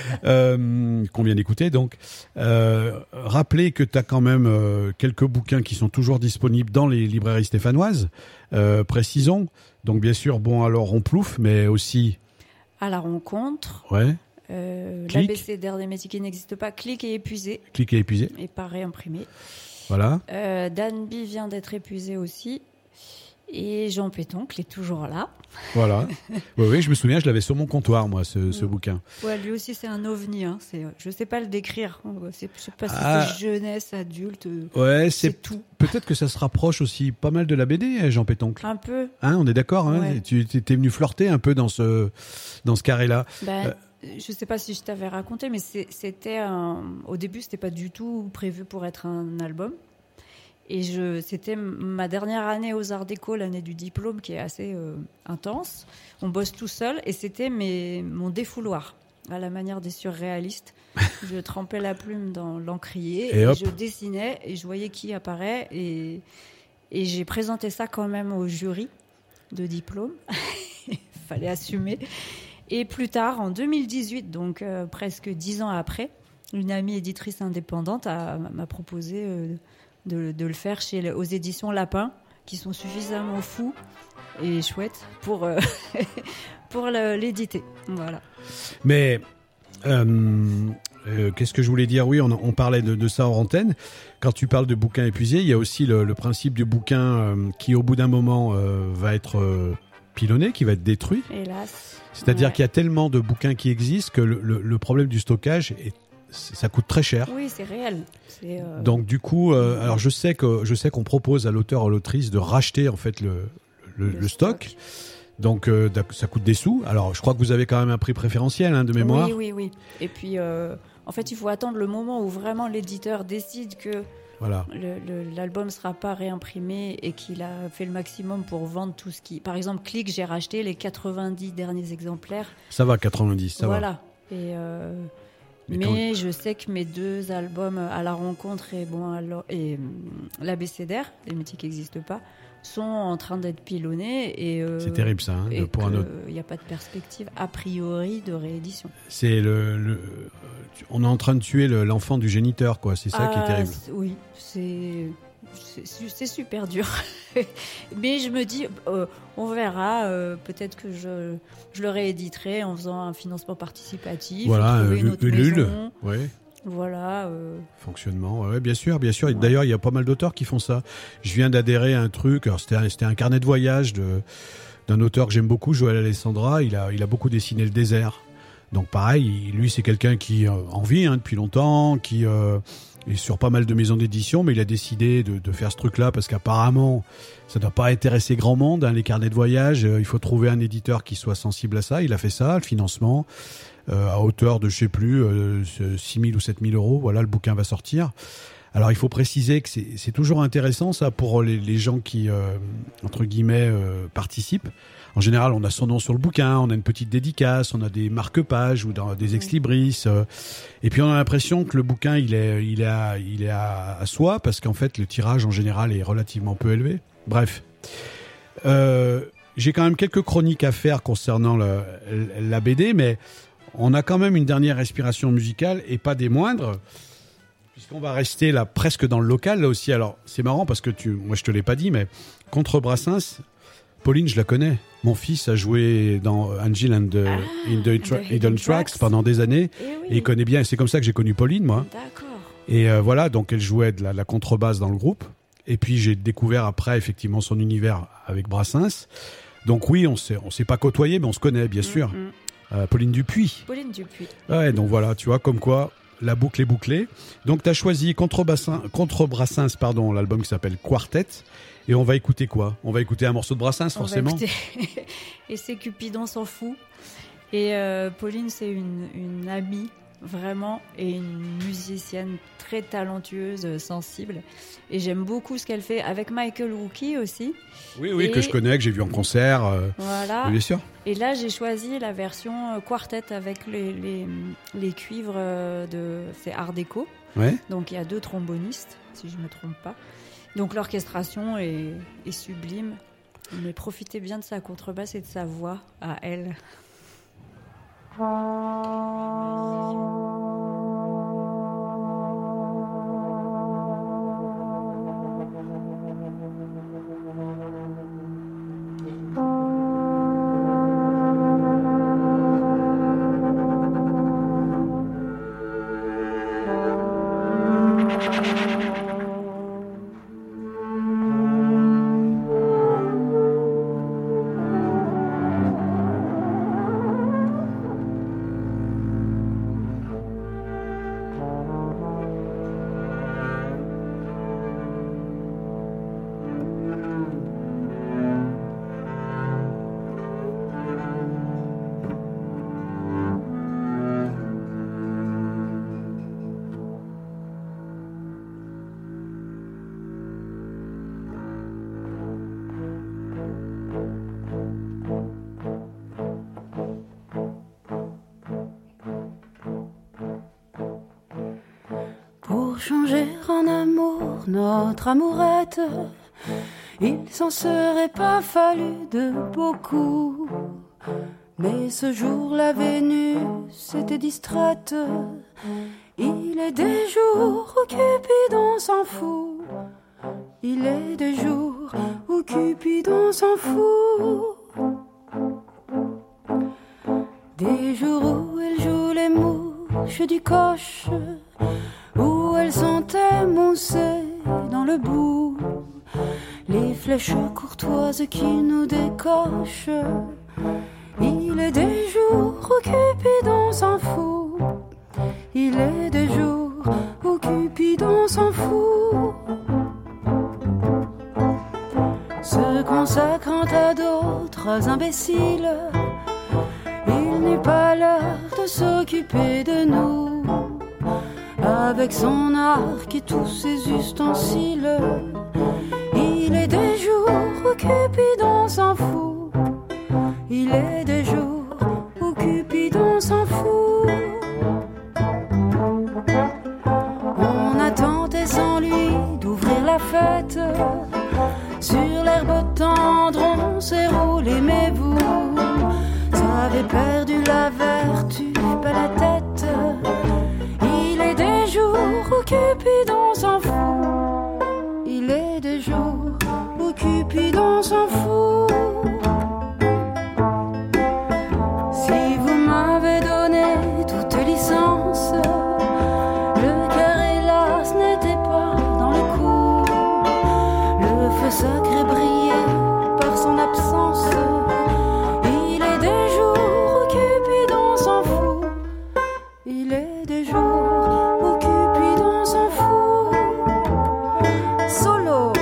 Euh, qu'on vient d'écouter, donc. Euh, rappelez que t'as quand même euh, quelques bouquins qui sont toujours disponibles dans les librairies stéphanoises. Euh, précisons. Donc, bien sûr, bon, alors on plouffe, mais aussi. À la rencontre, Ouais. euh, Clic. l'abécédaire des métiers qui n'existent pas, Clic est épuisé Cliquez épuisé. et pas réimprimé. Voilà. Euh, Danby vient d'être épuisé aussi. Et Jean Pétoncle est toujours là. Voilà. Oui, oui, je me souviens, je l'avais sur mon comptoir, moi, ce, ce Ouais. bouquin. Ouais, lui aussi, c'est un ovni. Hein. C'est, je sais pas le décrire. C'est, je sais pas si Ah. c'est jeunesse, adulte. euh, Ouais, c'est, c'est tout. peut-être que ça se rapproche aussi pas mal de la B D, Jean Pétoncle. Un peu. Hein, on est d'accord, hein. Ouais. Tu t'es venu flirter un peu dans ce dans ce carré-là. Ben, Euh. Je sais pas si je t'avais raconté, mais c'est, c'était un... au début, c'était pas du tout prévu pour être un album. Et je, c'était ma dernière année aux Arts Déco, l'année du diplôme, qui est assez euh, intense. On bosse tout seul, et c'était mes, mon défouloir, à la manière des surréalistes. Je trempais la plume dans l'encrier, Et et, hop. je dessinais, et je voyais qui apparaît, et, et j'ai présenté ça quand même au jury de diplôme. Il fallait assumer. Et plus tard, en deux mille dix-huit, donc euh, presque dix ans après, une amie éditrice indépendante a, m'a proposé euh, de, de le faire chez les- aux éditions Lapin, qui sont suffisamment fous et chouettes pour, euh, pour le- l'éditer. Voilà. Mais euh, euh, qu'est-ce que je voulais dire? Oui, on, on parlait de, de ça en antenne. Quand tu parles de bouquin épuisé, il y a aussi le, le principe du bouquin euh, qui, au bout d'un moment, euh, va être euh, pilonné, qui va être détruit. Hélas. C'est-à-dire Ouais. qu'il y a tellement de bouquins qui existent que le, le- le problème du stockage, est, ça coûte très cher. Oui, c'est réel. C'est, euh, Donc du coup, euh, alors je sais que je sais qu'on propose à l'auteur ou à l'autrice de racheter en fait le, le, le stock. Donc euh, d'ac- ça coûte des sous. Alors je crois que vous avez quand même un prix préférentiel hein, de mémoire. Oui, oui, oui. Et puis, euh, en fait, il faut attendre le moment où vraiment l'éditeur décide que Voilà. le- le- l'album ne sera pas réimprimé et qu'il a fait le maximum pour vendre tout ce qui... Par exemple, Click, j'ai racheté les quatre-vingt-dix derniers exemplaires. Ça va quatre-vingt-dix, ça va. voilà. Et, euh, Mais mais quand- je sais que mes deux albums, À la rencontre et, bon, alors, et hum, l'abécédaire, les métiers qui n'existent pas, sont en train d'être pilonnés. Et, euh, C'est terrible ça hein, de- et pour un autre. il n'y a pas de perspective, a priori, de réédition. C'est le, le- on est en train de tuer le- l'enfant du géniteur quoi. C'est ça qui est Ah, terrible. c'est- Oui, c'est c'est c'est super dur. Mais je me dis, euh, on verra. euh, Peut-être que je, je le rééditerai en faisant un financement participatif. Voilà, trouver euh, une autre Ulule. maison. Ouais. Voilà. euh, Fonctionnement, ouais, bien sûr, bien sûr. Et d'ailleurs, il y a pas mal d'auteurs qui font ça. Je viens d'adhérer à un truc. Alors, c'était un, c'était un carnet de voyage de d'un auteur que j'aime beaucoup, Joël Alessandra. Il a, il a beaucoup dessiné le désert. Donc, pareil, il- lui, c'est quelqu'un qui euh, en vit hein, depuis longtemps, qui euh, est sur pas mal de maisons d'édition, mais il a décidé de, de faire ce truc-là parce qu'apparemment, ça ne doit pas intéresser grand monde. Hein, les carnets de voyage, euh, il faut trouver un éditeur qui soit sensible à ça. Il a fait ça, le financement. Euh, à hauteur de, je sais plus, euh, six mille ou sept mille euros. Voilà, le bouquin va sortir. Alors, il faut préciser que c'est c'est toujours intéressant, ça, pour les, les gens qui, euh, entre guillemets, euh, participent. En général, on a son nom sur le bouquin, on a une petite dédicace, on a des marque-pages ou dans, des ex-libris. euh, et puis, on a l'impression que le bouquin, il est, il est, à, il est à, à soi, parce qu'en fait, le tirage, en général, est relativement peu élevé. Bref. Euh, j'ai quand même quelques chroniques à faire concernant le, la B D, mais on a quand même une dernière respiration musicale et pas des moindres, puisqu'on va rester là presque dans le local là aussi. Alors c'est marrant parce que tu, moi je te l'ai pas dit, mais contre Brassens, Pauline je la connais. Mon fils a joué dans Angel and the, Ah, in the, Tra- the Hidden Hidden Tracks Tracks. pendant des années eh oui. et il connaît bien. Et c'est comme ça que j'ai connu Pauline moi. D'accord. Et euh, voilà, donc elle jouait de la, la contrebasse dans le groupe. Et puis j'ai découvert après effectivement son univers avec Brassens. Donc oui, on s'est, on s'est pas côtoyé, mais on se connaît bien sûr. Mm, mm. Euh, Pauline Dupuis. Pauline Dupuis. Ouais, donc voilà, tu vois, comme quoi la boucle est bouclée. Donc tu as choisi contre, Bassin, contre Brassens, pardon, l'album qui s'appelle Quartet. Et on va écouter quoi? On va écouter un morceau de Brassens, On va forcément. écouter. Et c'est Cupidon s'en fout. Et euh, Pauline, c'est une, une amie vraiment, et une musicienne très talentueuse, euh, sensible. Et j'aime beaucoup ce qu'elle fait avec Michael Wookie aussi. Oui, oui, Et- que je connais, que j'ai vu en concert. euh, Voilà. oui, bien sûr. Et là, j'ai choisi la version euh, quartet avec les, les, les cuivres euh, de. C'est Art déco. Ouais. Donc il y a deux trombonistes, si je ne me trompe pas. Donc l'orchestration est, est sublime. Mais profitez bien de sa contrebasse et de sa voix à elle. Pour changer en amour notre amourette, il s'en serait pas fallu de beaucoup. Mais ce jour la Vénus était distraite. Il est des jours où Cupidon s'en fout. Il est des jours où Cupidon s'en fout. Des jours où elle joue les mouches du coche, où elles sont émoussées dans le bout, les flèches courtoises qui nous décochent. Il est des jours où Cupidon s'en fout. Il est des jours où Cupidon s'en fout. Se consacrant à d'autres imbéciles, il n'est pas l'heure de s'occuper de nous. Avec son arc et tous ses ustensiles, il est des jours où Cupidon s'en fout. Il est des jours où Cupidon s'en fout. On a tenté sans lui d'ouvrir la fête. Sur l'herbe tendre on s'est roulé, mais vous avez perdu la vertu, pas la tête. Il est des jours où Cupidon s'en fout. Il est des jours où Cupidon s'en fout. Si vous m'avez donné toute licence, le cœur hélas n'était pas dans le coup. Le feu sacré brillait par son absence. Il est des jours où Cupidon s'en fout. Il est des jours où Cupidon s'en fout. Solo.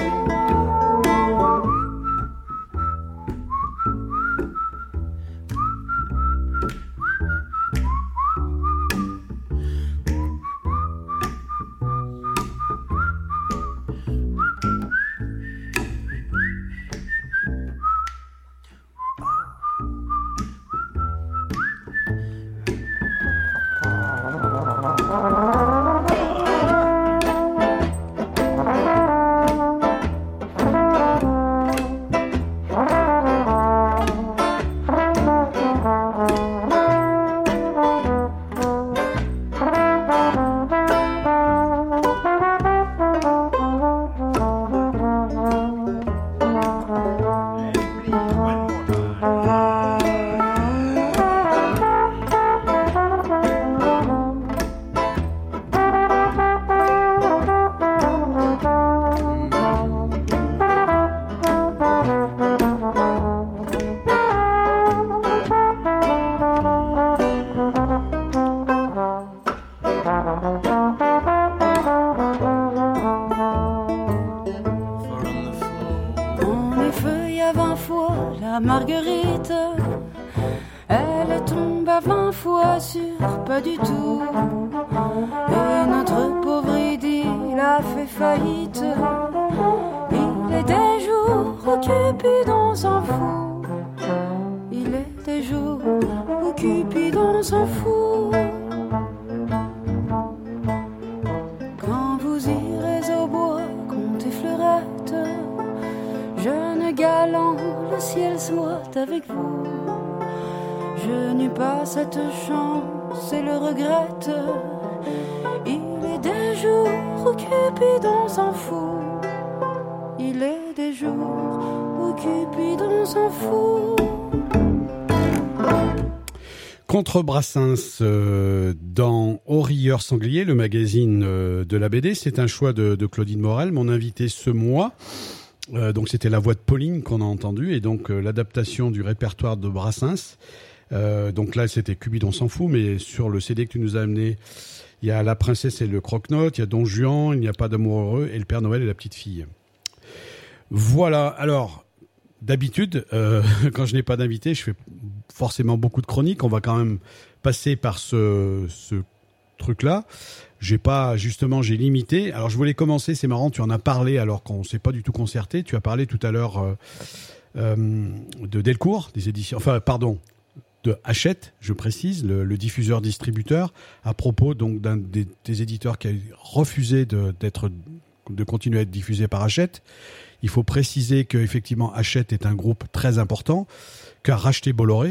En effet, il y a vingt fois la marguerite. Elle tombe à vingt fois sur pas du tout. Et notre pauvre idylle a fait faillite. Il est des jours où Cupidon s'en fout. Il est des jours où Cupidon s'en fout. Quand vous irez au bois compter fleurettes, jeune galant, le ciel soit avec vous. Je n'eus pas cette chance et le regrette. Il est des jours où Cupidon s'en fout. Il est des jours où Cupidon s'en fout. Contre Brassens, euh, dans Au rieur sanglier, le magazine euh, de la B D, c'est un choix de, de Claudine Morel, mon invité ce mois. Euh, donc c'était la voix de Pauline qu'on a entendue, et donc euh, l'adaptation du répertoire de Brassens. Euh, donc là, c'était Cupidon s'en fout, mais sur le C D que tu nous as amené, il y a La princesse et le croque-note, il y a Don Juan, Il n'y a pas d'amour heureux, et Le Père Noël et la petite fille. Voilà, alors... D'habitude, euh, quand je n'ai pas d'invité, je fais forcément beaucoup de chroniques. On va quand même passer par ce, ce truc-là. J'ai pas, justement, j'ai limité. Alors, je voulais commencer, c'est marrant, tu en as parlé alors qu'on s'est pas du tout concerté. Tu as parlé tout à l'heure euh, euh, de Delcourt, des éditions, enfin, pardon, de Hachette, je précise, le, le diffuseur-distributeur, à propos donc d'un des, des éditeurs qui a refusé de, d'être, de continuer à être diffusé par Hachette. Il faut préciser qu'effectivement Hachette est un groupe très important qu'a racheté Bolloré.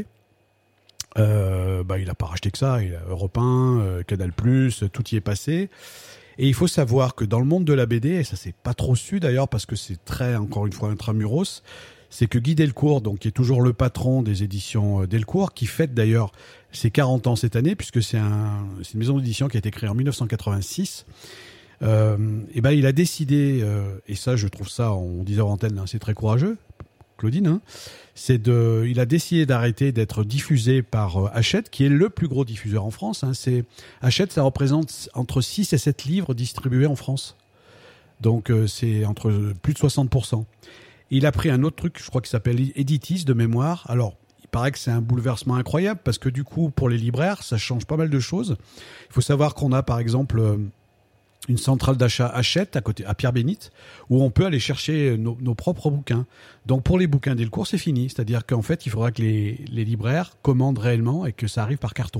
Euh, bah, il n'a pas racheté que ça, il a Europe un, euh, Canal plus, tout y est passé. Et il faut savoir que dans le monde de la B D, et ça c'est pas trop su d'ailleurs parce que c'est très, encore une fois, intramuros, c'est que Guy Delcourt, donc, qui est toujours le patron des éditions Delcourt, qui fête d'ailleurs ses quarante ans cette année, puisque c'est, un, c'est une maison d'édition qui a été créée en dix-neuf cent quatre-vingt-six. Euh, et ben il a décidé, euh, et ça je trouve ça, on disait en antenne, hein, c'est très courageux, Claudine, hein, c'est de, il a décidé d'arrêter d'être diffusé par euh, Hachette, qui est le plus gros diffuseur en France. Hein, c'est Hachette, ça représente entre six et sept livres distribués en France, donc euh, c'est entre plus de soixante pour cent. Il a pris un autre truc, je crois qu'il s'appelle Editis de mémoire. Alors il paraît que c'est un bouleversement incroyable parce que du coup pour les libraires ça change pas mal de choses. Il faut savoir qu'on a par exemple euh, une centrale d'achat Hachette à côté, à Pierre-Bénite, où on peut aller chercher nos, nos propres bouquins. Donc pour les bouquins Delcourt, c'est fini. C'est-à-dire qu'en fait, il faudra que les, les libraires commandent réellement et que ça arrive par carton.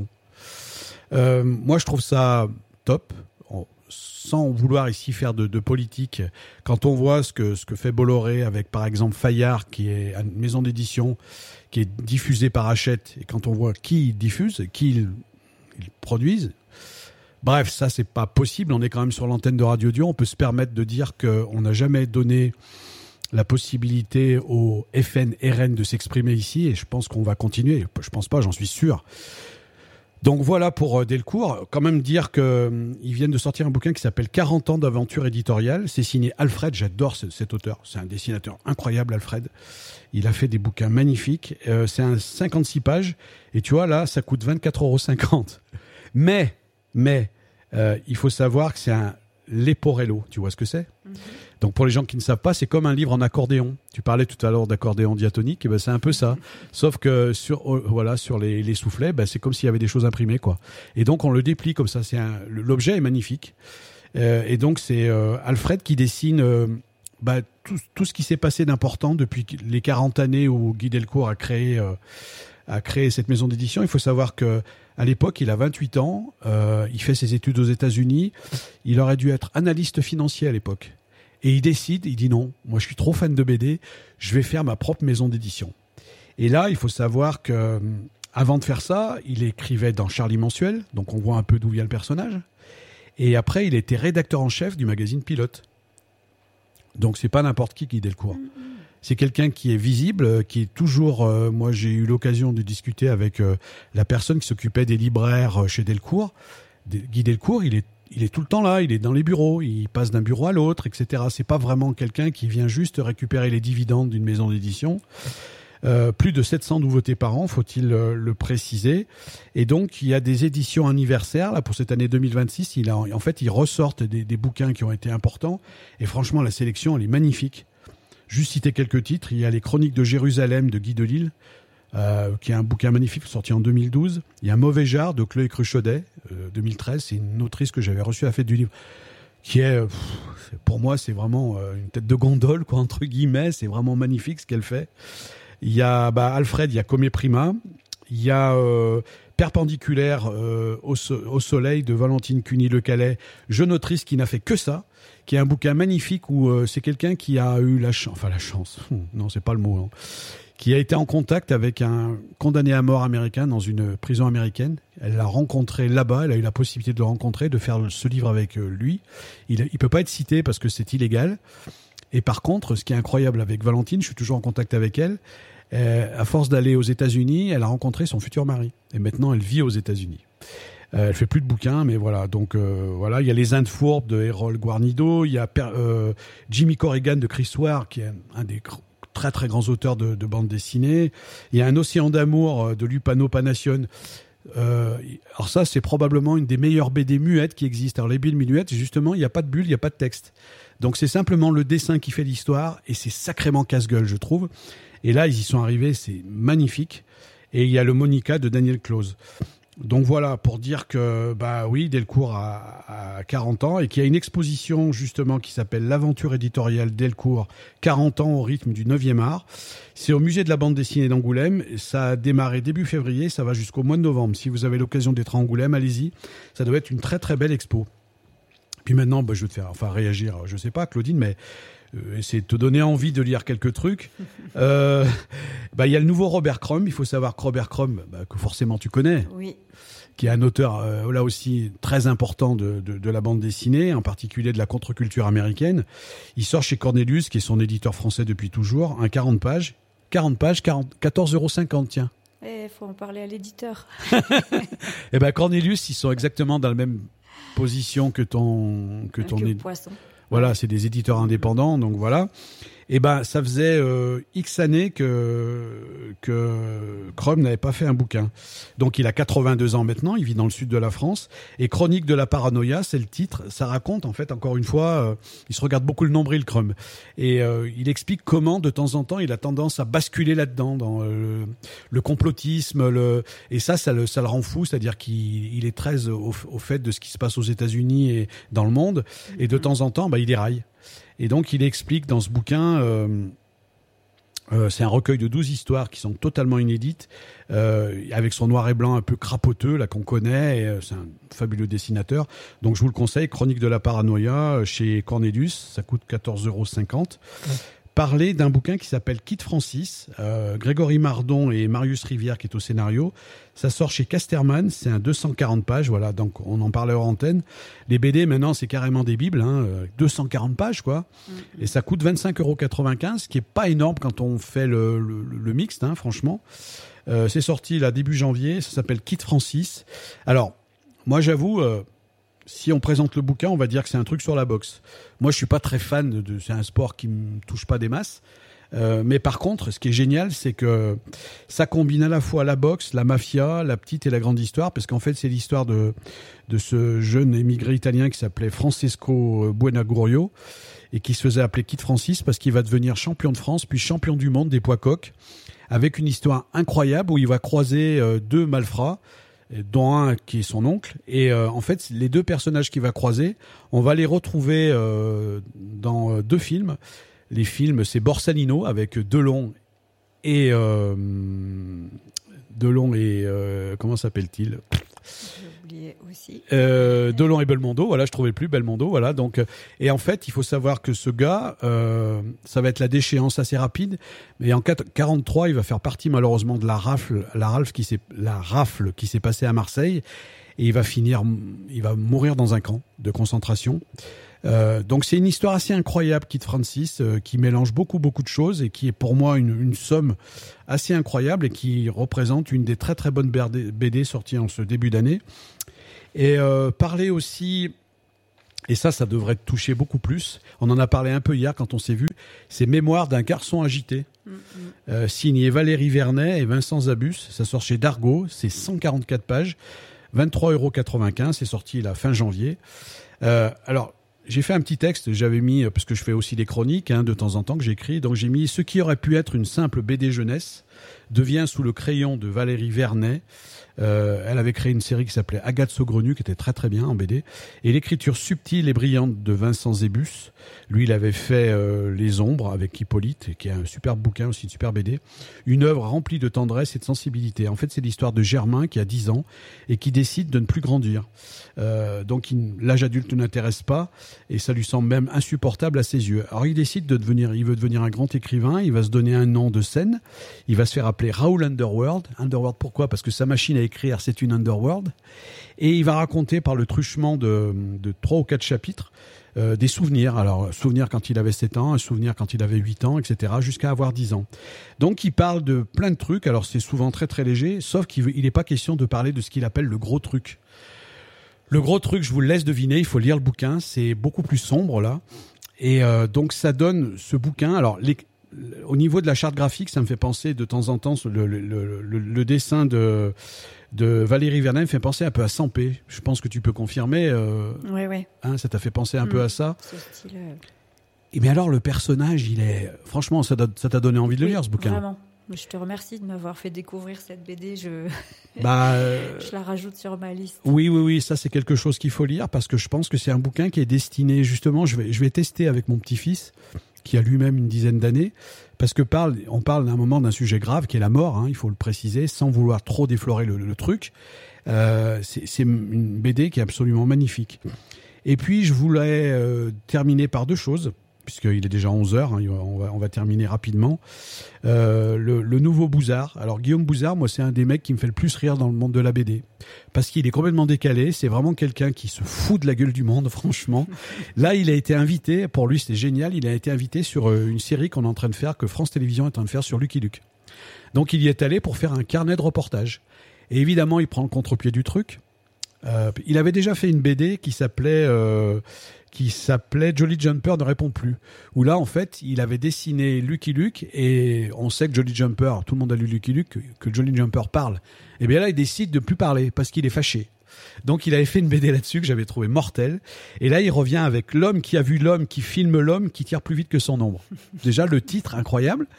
Euh, moi, je trouve ça top. Sans vouloir ici faire de, de politique, quand on voit ce que, ce que fait Bolloré avec, par exemple, Fayard, qui est une maison d'édition qui est diffusée par Hachette, et quand on voit qui ils diffusent, qui ils, ils produisent, bref, ça, c'est pas possible. On est quand même sur l'antenne de Radio Dieu. On peut se permettre de dire qu'on n'a jamais donné la possibilité au F N R N de s'exprimer ici. Et je pense qu'on va continuer. Je pense pas, j'en suis sûr. Donc voilà pour Delcourt. Quand même dire qu'ils viennent de sortir un bouquin qui s'appelle quarante ans d'aventure éditoriale. C'est signé Alfred. J'adore ce, cet auteur. C'est un dessinateur incroyable, Alfred. Il a fait des bouquins magnifiques. Euh, c'est un cinquante-six pages. Et tu vois, là, ça coûte vingt-quatre euros cinquante. Mais... Mais euh, il faut savoir que c'est un Leporello. Tu vois ce que c'est ? Mm-hmm. Donc pour les gens qui ne savent pas, c'est comme un livre en accordéon. Tu parlais tout à l'heure d'accordéon diatonique, et ben c'est un peu ça. Mm-hmm. Sauf que sur euh, voilà sur les, les soufflets, ben c'est comme s'il y avait des choses imprimées quoi. Et donc on le déplie comme ça. C'est un, l'objet est magnifique. Euh, et donc c'est euh, Alfred qui dessine euh, bah, tout, tout ce qui s'est passé d'important depuis les quarante années où Guy Delcourt a créé euh, a créé cette maison d'édition. Il faut savoir que à l'époque, il a vingt-huit ans, euh, il fait ses études aux États-Unis, il aurait dû être analyste financier à l'époque. Et il décide, il dit non, moi je suis trop fan de B D, je vais faire ma propre maison d'édition. Et là, il faut savoir que avant de faire ça, il écrivait dans Charlie Mensuel, donc on voit un peu d'où vient le personnage. Et après, il était rédacteur en chef du magazine Pilote. Donc c'est pas n'importe qui qui Delcourt. Mm-hmm. C'est quelqu'un qui est visible, qui est toujours... Euh, moi, j'ai eu l'occasion de discuter avec euh, la personne qui s'occupait des libraires euh, chez Delcourt. Guy Delcourt, il est, il est tout le temps là, il est dans les bureaux, il passe d'un bureau à l'autre, et cetera. C'est pas vraiment quelqu'un qui vient juste récupérer les dividendes d'une maison d'édition. Euh, plus de sept cents nouveautés par an, faut-il euh, le préciser. Et donc, il y a des éditions anniversaires. Là, pour cette année deux mille vingt-six, il a, en fait, ils ressortent des, des bouquins qui ont été importants. Et franchement, la sélection, elle est magnifique. Juste citer quelques titres, il y a les Chroniques de Jérusalem de Guy Delisle, euh, qui est un bouquin magnifique sorti en deux mille douze. Il y a Un mauvais genre de Chloé Cruchaudet, euh, deux mille treize. C'est une autrice que j'avais reçue à la fête du livre, qui est, pff, c'est- pour moi, c'est vraiment euh, une tête de gondole, quoi, entre guillemets. C'est vraiment magnifique ce qu'elle fait. Il y a bah, Alfred, il y a Come Prima. Il y a euh, Perpendiculaire euh, au, so- au soleil de Valentine Cuny-Le Calais, jeune autrice qui n'a fait que ça, qui est un bouquin magnifique où euh, c'est quelqu'un qui a eu la chance, enfin la chance, hum, non c'est pas le mot, hein, qui a été en contact avec un condamné à mort américain dans une prison américaine. Elle l'a rencontré là-bas, elle a eu la possibilité de le rencontrer, de faire ce livre avec euh, lui. Il ne peut pas être cité parce que c'est illégal. Et par contre, ce qui est incroyable avec Valentine, je suis toujours en contact avec elle, euh, à force d'aller aux États-Unis, elle a rencontré son futur mari. Et maintenant, elle vit aux États-Unis. Euh, elle fait plus de bouquins, mais voilà. Donc euh, voilà, il y a Les Indes fourbes de Errol Guarnido, il y a per, euh, Jimmy Corrigan de Chris Ware, qui est un, un des gr- très très grands auteurs de, de bande dessinée. Il y a Un océan d'amour de Lupano Panassione. Euh, alors ça, c'est probablement une des meilleures B D muettes qui existent. Alors les bulles muettes, justement, il n'y a pas de bulles, il n'y a pas de texte. Donc c'est simplement le dessin qui fait l'histoire, et c'est sacrément casse-gueule, je trouve. Et là, ils y sont arrivés, c'est magnifique. Et il y a le Monica de Daniel Close. Donc voilà, pour dire que, bah oui, Delcourt a, a quarante ans et qu'il y a une exposition justement qui s'appelle L'aventure éditoriale Delcourt, quarante ans au rythme du neuvième art. C'est au musée de la bande dessinée d'Angoulême. Ça a démarré début février, ça va jusqu'au mois de novembre. Si vous avez l'occasion d'être à Angoulême, allez-y. Ça doit être une très très belle expo. Puis maintenant, bah, je vais te faire enfin réagir, je sais pas, Claudine, mais euh, essayer de te donner envie de lire quelques trucs. Euh, bah, il y a le nouveau Robert Crumb. Il faut savoir que Robert Crumb, bah, que forcément tu connais, Oui. qui est un auteur euh, là aussi très important de, de, de la bande dessinée, en particulier de la contre-culture américaine. Il sort chez Cornelius, qui est son éditeur français depuis toujours, un quarante pages. quarante pages, quarante, quatorze euros cinquante, tiens. Il faut en parler à l'éditeur. Et ben Cornelius, ils sont exactement dans la même position que ton que ton Que édi- poisson. Voilà, c'est des éditeurs indépendants, donc voilà. Et ben, ça faisait euh, X années que que Crumb n'avait pas fait un bouquin. Donc, il a quatre-vingt-deux ans maintenant, il vit dans le sud de la France. Et Chronique de la paranoïa, c'est le titre. Ça raconte, en fait, encore une fois, euh, il se regarde beaucoup le nombril, Crumb. Et euh, il explique comment, de temps en temps, il a tendance à basculer là-dedans, dans euh, le complotisme. Le... Et ça, ça le, ça le rend fou, c'est-à-dire qu'il il est très au, au fait de ce qui se passe aux États-Unis et dans le monde. Et de temps en temps, bah, il déraille. Et donc, il explique dans ce bouquin, euh, euh, c'est un recueil de douze histoires qui sont totalement inédites, euh, avec son noir et blanc un peu crapoteux, là, qu'on connaît. Et, euh, c'est un fabuleux dessinateur. Donc, je vous le conseille, Chronique de la paranoïa, euh, chez Cornelius, ça coûte quatorze euros cinquante. Ouais. Parler d'un bouquin qui s'appelle Kid Francis, euh, Grégory Mardon et Marius Rivière qui est au scénario. Ça sort chez Casterman, c'est un deux cent quarante pages, voilà, donc on en parlait hors antenne. Les B D maintenant c'est carrément des bibles, hein, deux cent quarante pages quoi, mmh. Et ça coûte vingt-cinq euros quatre-vingt-quinze, ce qui est pas énorme quand on fait le, le, le mixte, hein, franchement. Euh, c'est sorti là début janvier, ça s'appelle Kid Francis. Alors, moi j'avoue... Euh, si on présente le bouquin, on va dire que c'est un truc sur la boxe. Moi, je suis pas très fan de, de c'est un sport qui me touche pas des masses. Euh, mais par contre, ce qui est génial, c'est que ça combine à la fois la boxe, la mafia, la petite et la grande histoire, parce qu'en fait, c'est l'histoire de de ce jeune émigré italien qui s'appelait Francesco Buonagurio et qui se faisait appeler Kid Francis parce qu'il va devenir champion de France puis champion du monde des poids coqs, avec une histoire incroyable où il va croiser euh, deux malfrats, dont un qui est son oncle. Et euh, en fait, les deux personnages qu'il va croiser, on va les retrouver euh, dans euh, deux films. Les films, c'est Borsalino avec Delon et... Euh, Delon et... Euh, comment s'appelle-t-il ? J'ai oublié aussi. Euh, Delon et Belmondo, voilà, je trouvais plus Belmondo, voilà. Donc, et en fait, il faut savoir que ce gars, euh, ça va être la déchéance assez rapide. Mais en quarante-trois, il va faire partie malheureusement de la rafle, la rafle qui s'est, la rafle qui s'est passée à Marseille, et il va finir, il va mourir dans un camp de concentration. Euh, donc c'est une histoire assez incroyable, Kid Francis, euh, qui mélange beaucoup beaucoup de choses et qui est pour moi une, une somme assez incroyable et qui représente une des très très bonnes B D sorties en ce début d'année. Et euh, parler aussi, et ça ça devrait te toucher beaucoup plus, on en a parlé un peu hier quand on s'est vu, c'est Mémoire d'un garçon agité, mm-hmm. euh, signé Valérie Vernet et Vincent Zabus. Ça sort chez Dargaud, c'est cent quarante-quatre pages, vingt-trois euros quatre-vingt-quinze, c'est sorti la fin janvier. Euh, alors j'ai fait un petit texte, j'avais mis, parce que je fais aussi des chroniques hein, de temps en temps que j'écris, donc j'ai mis « Ce qui aurait pu être une simple B D jeunesse devient sous le crayon de Valérie Vernet ». Euh, elle avait créé une série qui s'appelait Agathe Saugrenu, qui était très très bien en B D. Et l'écriture subtile et brillante de Vincent Zébus. Lui, il avait fait euh, Les Ombres avec Hippolyte, qui est un super bouquin, aussi une super B D. Une œuvre remplie de tendresse et de sensibilité. En fait, c'est l'histoire de Germain qui a dix ans et qui décide de ne plus grandir. Euh, donc, il, l'âge adulte ne l'intéresse pas et ça lui semble même insupportable à ses yeux. Alors, il décide de devenir, il veut devenir un grand écrivain. Il va se donner un nom de scène. Il va se faire appeler Raoul Underworld. Underworld, pourquoi ? Parce que sa machine à écrire, c'est une underworld, et il va raconter par le truchement de, de trois ou quatre chapitres euh, des souvenirs. Alors, souvenirs quand il avait sept ans, un souvenir quand il avait huit ans, et cetera, jusqu'à avoir dix ans. Donc, il parle de plein de trucs. Alors, c'est souvent très très léger, sauf qu'il n'est pas question de parler de ce qu'il appelle le gros truc. Le gros truc, je vous le laisse deviner, il faut lire le bouquin, c'est beaucoup plus sombre là. Et euh, donc, ça donne ce bouquin. Alors, les au niveau de la charte graphique, ça me fait penser de temps en temps, le, le, le, le, le dessin de, de Valérie Vernet me fait penser un peu à Sampé. Je pense que tu peux confirmer. Euh, Oui, oui. Hein, ça t'a fait penser un Mmh. peu à ça. Ce style. euh, Et bien alors, le personnage, il est... Franchement, ça t'a, ça t'a donné envie de le oui, lire, ce bouquin. Vraiment. Je te remercie de m'avoir fait découvrir cette B D. Je, Bah, euh, je la rajoute sur ma liste. oui, oui, oui, ça c'est quelque chose qu'il faut lire parce que je pense que c'est un bouquin qui est destiné, justement, je vais, je vais tester avec mon petit-fils, qui a lui-même une dizaine d'années, parce que parle, on parle d'un moment d'un sujet grave qui est la mort, hein, il faut le préciser, sans vouloir trop déflorer le, le truc. Euh, c'est, c'est une B D qui est absolument magnifique. Et puis, je voulais euh, terminer par deux choses, puisqu'il est déjà onze heures, hein, on, va, on va terminer rapidement. Euh, le, le nouveau Bouzard. Alors, Guillaume Bouzard, moi, c'est un des mecs qui me fait le plus rire dans le monde de la B D. Parce qu'il est complètement décalé. C'est vraiment quelqu'un qui se fout de la gueule du monde, franchement. Là, il a été invité, pour lui, c'était génial, il a été invité sur euh, une série qu'on est en train de faire, que France Télévisions est en train de faire sur Lucky Luke. Donc, il y est allé pour faire un carnet de reportage. Et évidemment, il prend le contre-pied du truc. Euh, il avait déjà fait une B D qui s'appelait euh, qui s'appelait Jolly Jumper ne répond plus, où là en fait il avait dessiné Lucky Luke, et on sait que Jolly Jumper, tout le monde a lu Lucky Luke, que, que Jolly Jumper parle, et bien là il décide de plus parler parce qu'il est fâché. Donc il avait fait une B D là-dessus que j'avais trouvé mortelle, et là il revient avec l'homme qui a vu l'homme qui filme l'homme qui tire plus vite que son ombre. Déjà le titre incroyable.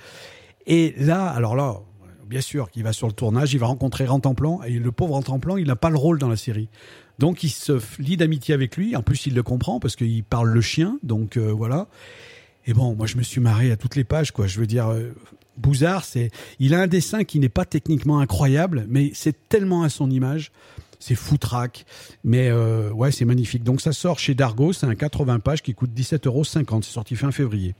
Et là, alors là, bien sûr qu'il va sur le tournage, il va rencontrer Rantanplan, et le pauvre Rantanplan, il n'a pas le rôle dans la série. Donc il se lie d'amitié avec lui, en plus il le comprend parce qu'il parle le chien, donc euh, voilà. Et bon, moi je me suis marré à toutes les pages, quoi. Je veux dire, euh, Bouzard, c'est, il a un dessin qui n'est pas techniquement incroyable, mais c'est tellement à son image, c'est foutraque, mais euh, ouais, c'est magnifique. Donc ça sort chez Dargaud, c'est un quatre-vingts pages qui coûte dix-sept euros cinquante, c'est sorti fin février.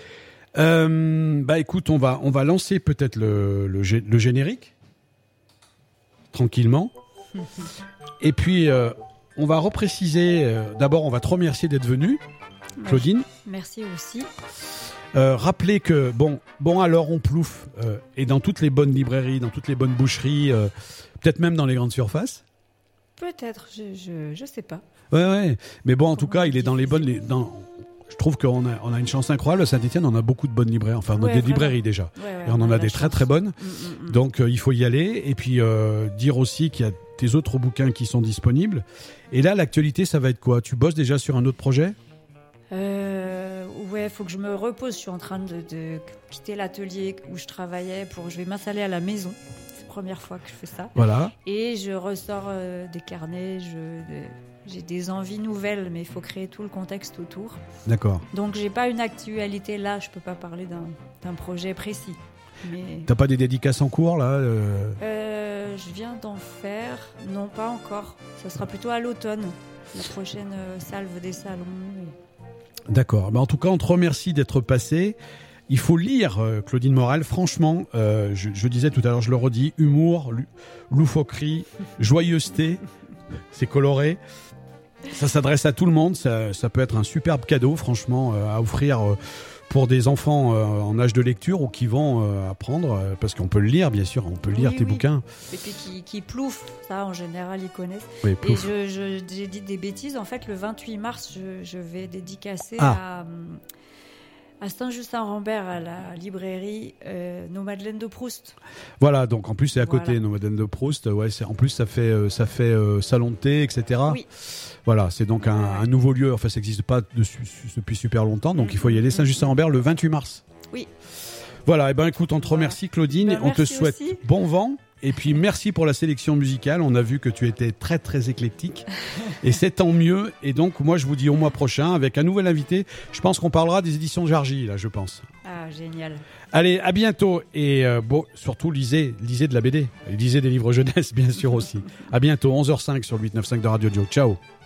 Euh, bah écoute, on va on va lancer peut-être le, le, gé- le générique tranquillement. Et puis euh, on va repréciser. Euh, d'abord, on va te remercier d'être venu, Claudine. Merci aussi. Euh, rappeler que bon bon alors on plouffe euh, et dans toutes les bonnes librairies, dans toutes les bonnes boucheries, euh, peut-être même dans les grandes surfaces. Peut-être, je, je, je sais pas. Ouais ouais. Mais bon, en tout Comment cas, il est dans les bonnes. Les, dans, je trouve qu'on a on a une chance incroyable. À Saint-Étienne, on a beaucoup de bonnes librairies. Enfin, on a Ouais, des vraiment. librairies déjà. Ouais, ouais, Et on en a la des chance. très très bonnes. Mm, mm, mm. Donc euh, il faut y aller, et puis euh, dire aussi qu'il y a tes autres bouquins qui sont disponibles. Et là, l'actualité, ça va être quoi ? Tu bosses déjà sur un autre projet ? Euh, ouais, faut que je me repose. Je suis en train de, de quitter l'atelier où je travaillais pour. Je vais m'installer à la maison. C'est la première fois que je fais ça. Voilà. Et je ressors euh, des carnets. Je, de- j'ai des envies nouvelles, mais il faut créer tout le contexte autour. D'accord. Donc j'ai pas une actualité là. Je peux pas parler d'un, d'un projet précis. Mais T'as pas des dédicaces en cours là euh euh, je viens d'en faire. Non, pas encore. Ça sera plutôt à l'automne. La prochaine euh, salve des salons. D'accord. Bah, en tout cas, on te remercie d'être passé. Il faut lire euh, Claudine Morel. Franchement, euh, je, je disais tout à l'heure, je le redis, humour, lu- loufoquerie, joyeuseté, c'est coloré. Ça s'adresse à tout le monde. Ça, ça peut être un superbe cadeau, franchement, euh, à offrir euh, pour des enfants euh, en âge de lecture ou qui vont euh, apprendre, euh, parce qu'on peut le lire, bien sûr, on peut lire Oui, tes oui. bouquins. Et puis qui, qui plouffe, ça en général ils connaissent. Oui, Et plouf. je, je- j'ai dit des bêtises, en fait le vingt-huit mars je, je vais dédicacer Ah. à, À Saint-Just-Saint-Rambert, à la librairie euh, Nos Madeleines de Proust. Voilà, donc en plus c'est à Voilà. côté, nos Madeleines de Proust. Ouais, c'est, en plus ça fait, euh, ça fait euh, salon de thé, et cetera. Oui. Voilà, c'est donc un, un nouveau lieu. Enfin, ça n'existe pas de- depuis super longtemps, donc il faut y aller. Saint-Just-Saint-Rambert le vingt-huit mars. Oui. Voilà, et ben écoute, on te Voilà. remercie Claudine, Ben, on te merci souhaite aussi. bon vent. Et puis merci pour la sélection musicale. On a vu que tu étais très très éclectique. Et c'est tant mieux. Et donc moi je vous dis au mois prochain avec un nouvel invité. Je pense qu'on parlera des éditions Jargy, là je pense. Ah, génial. Allez, à bientôt. Et euh, bon, surtout lisez, lisez de la B D. Lisez des livres jeunesse bien sûr aussi. À bientôt, onze heures cinq sur le huit neuf cinq de Radio Joe. Ciao.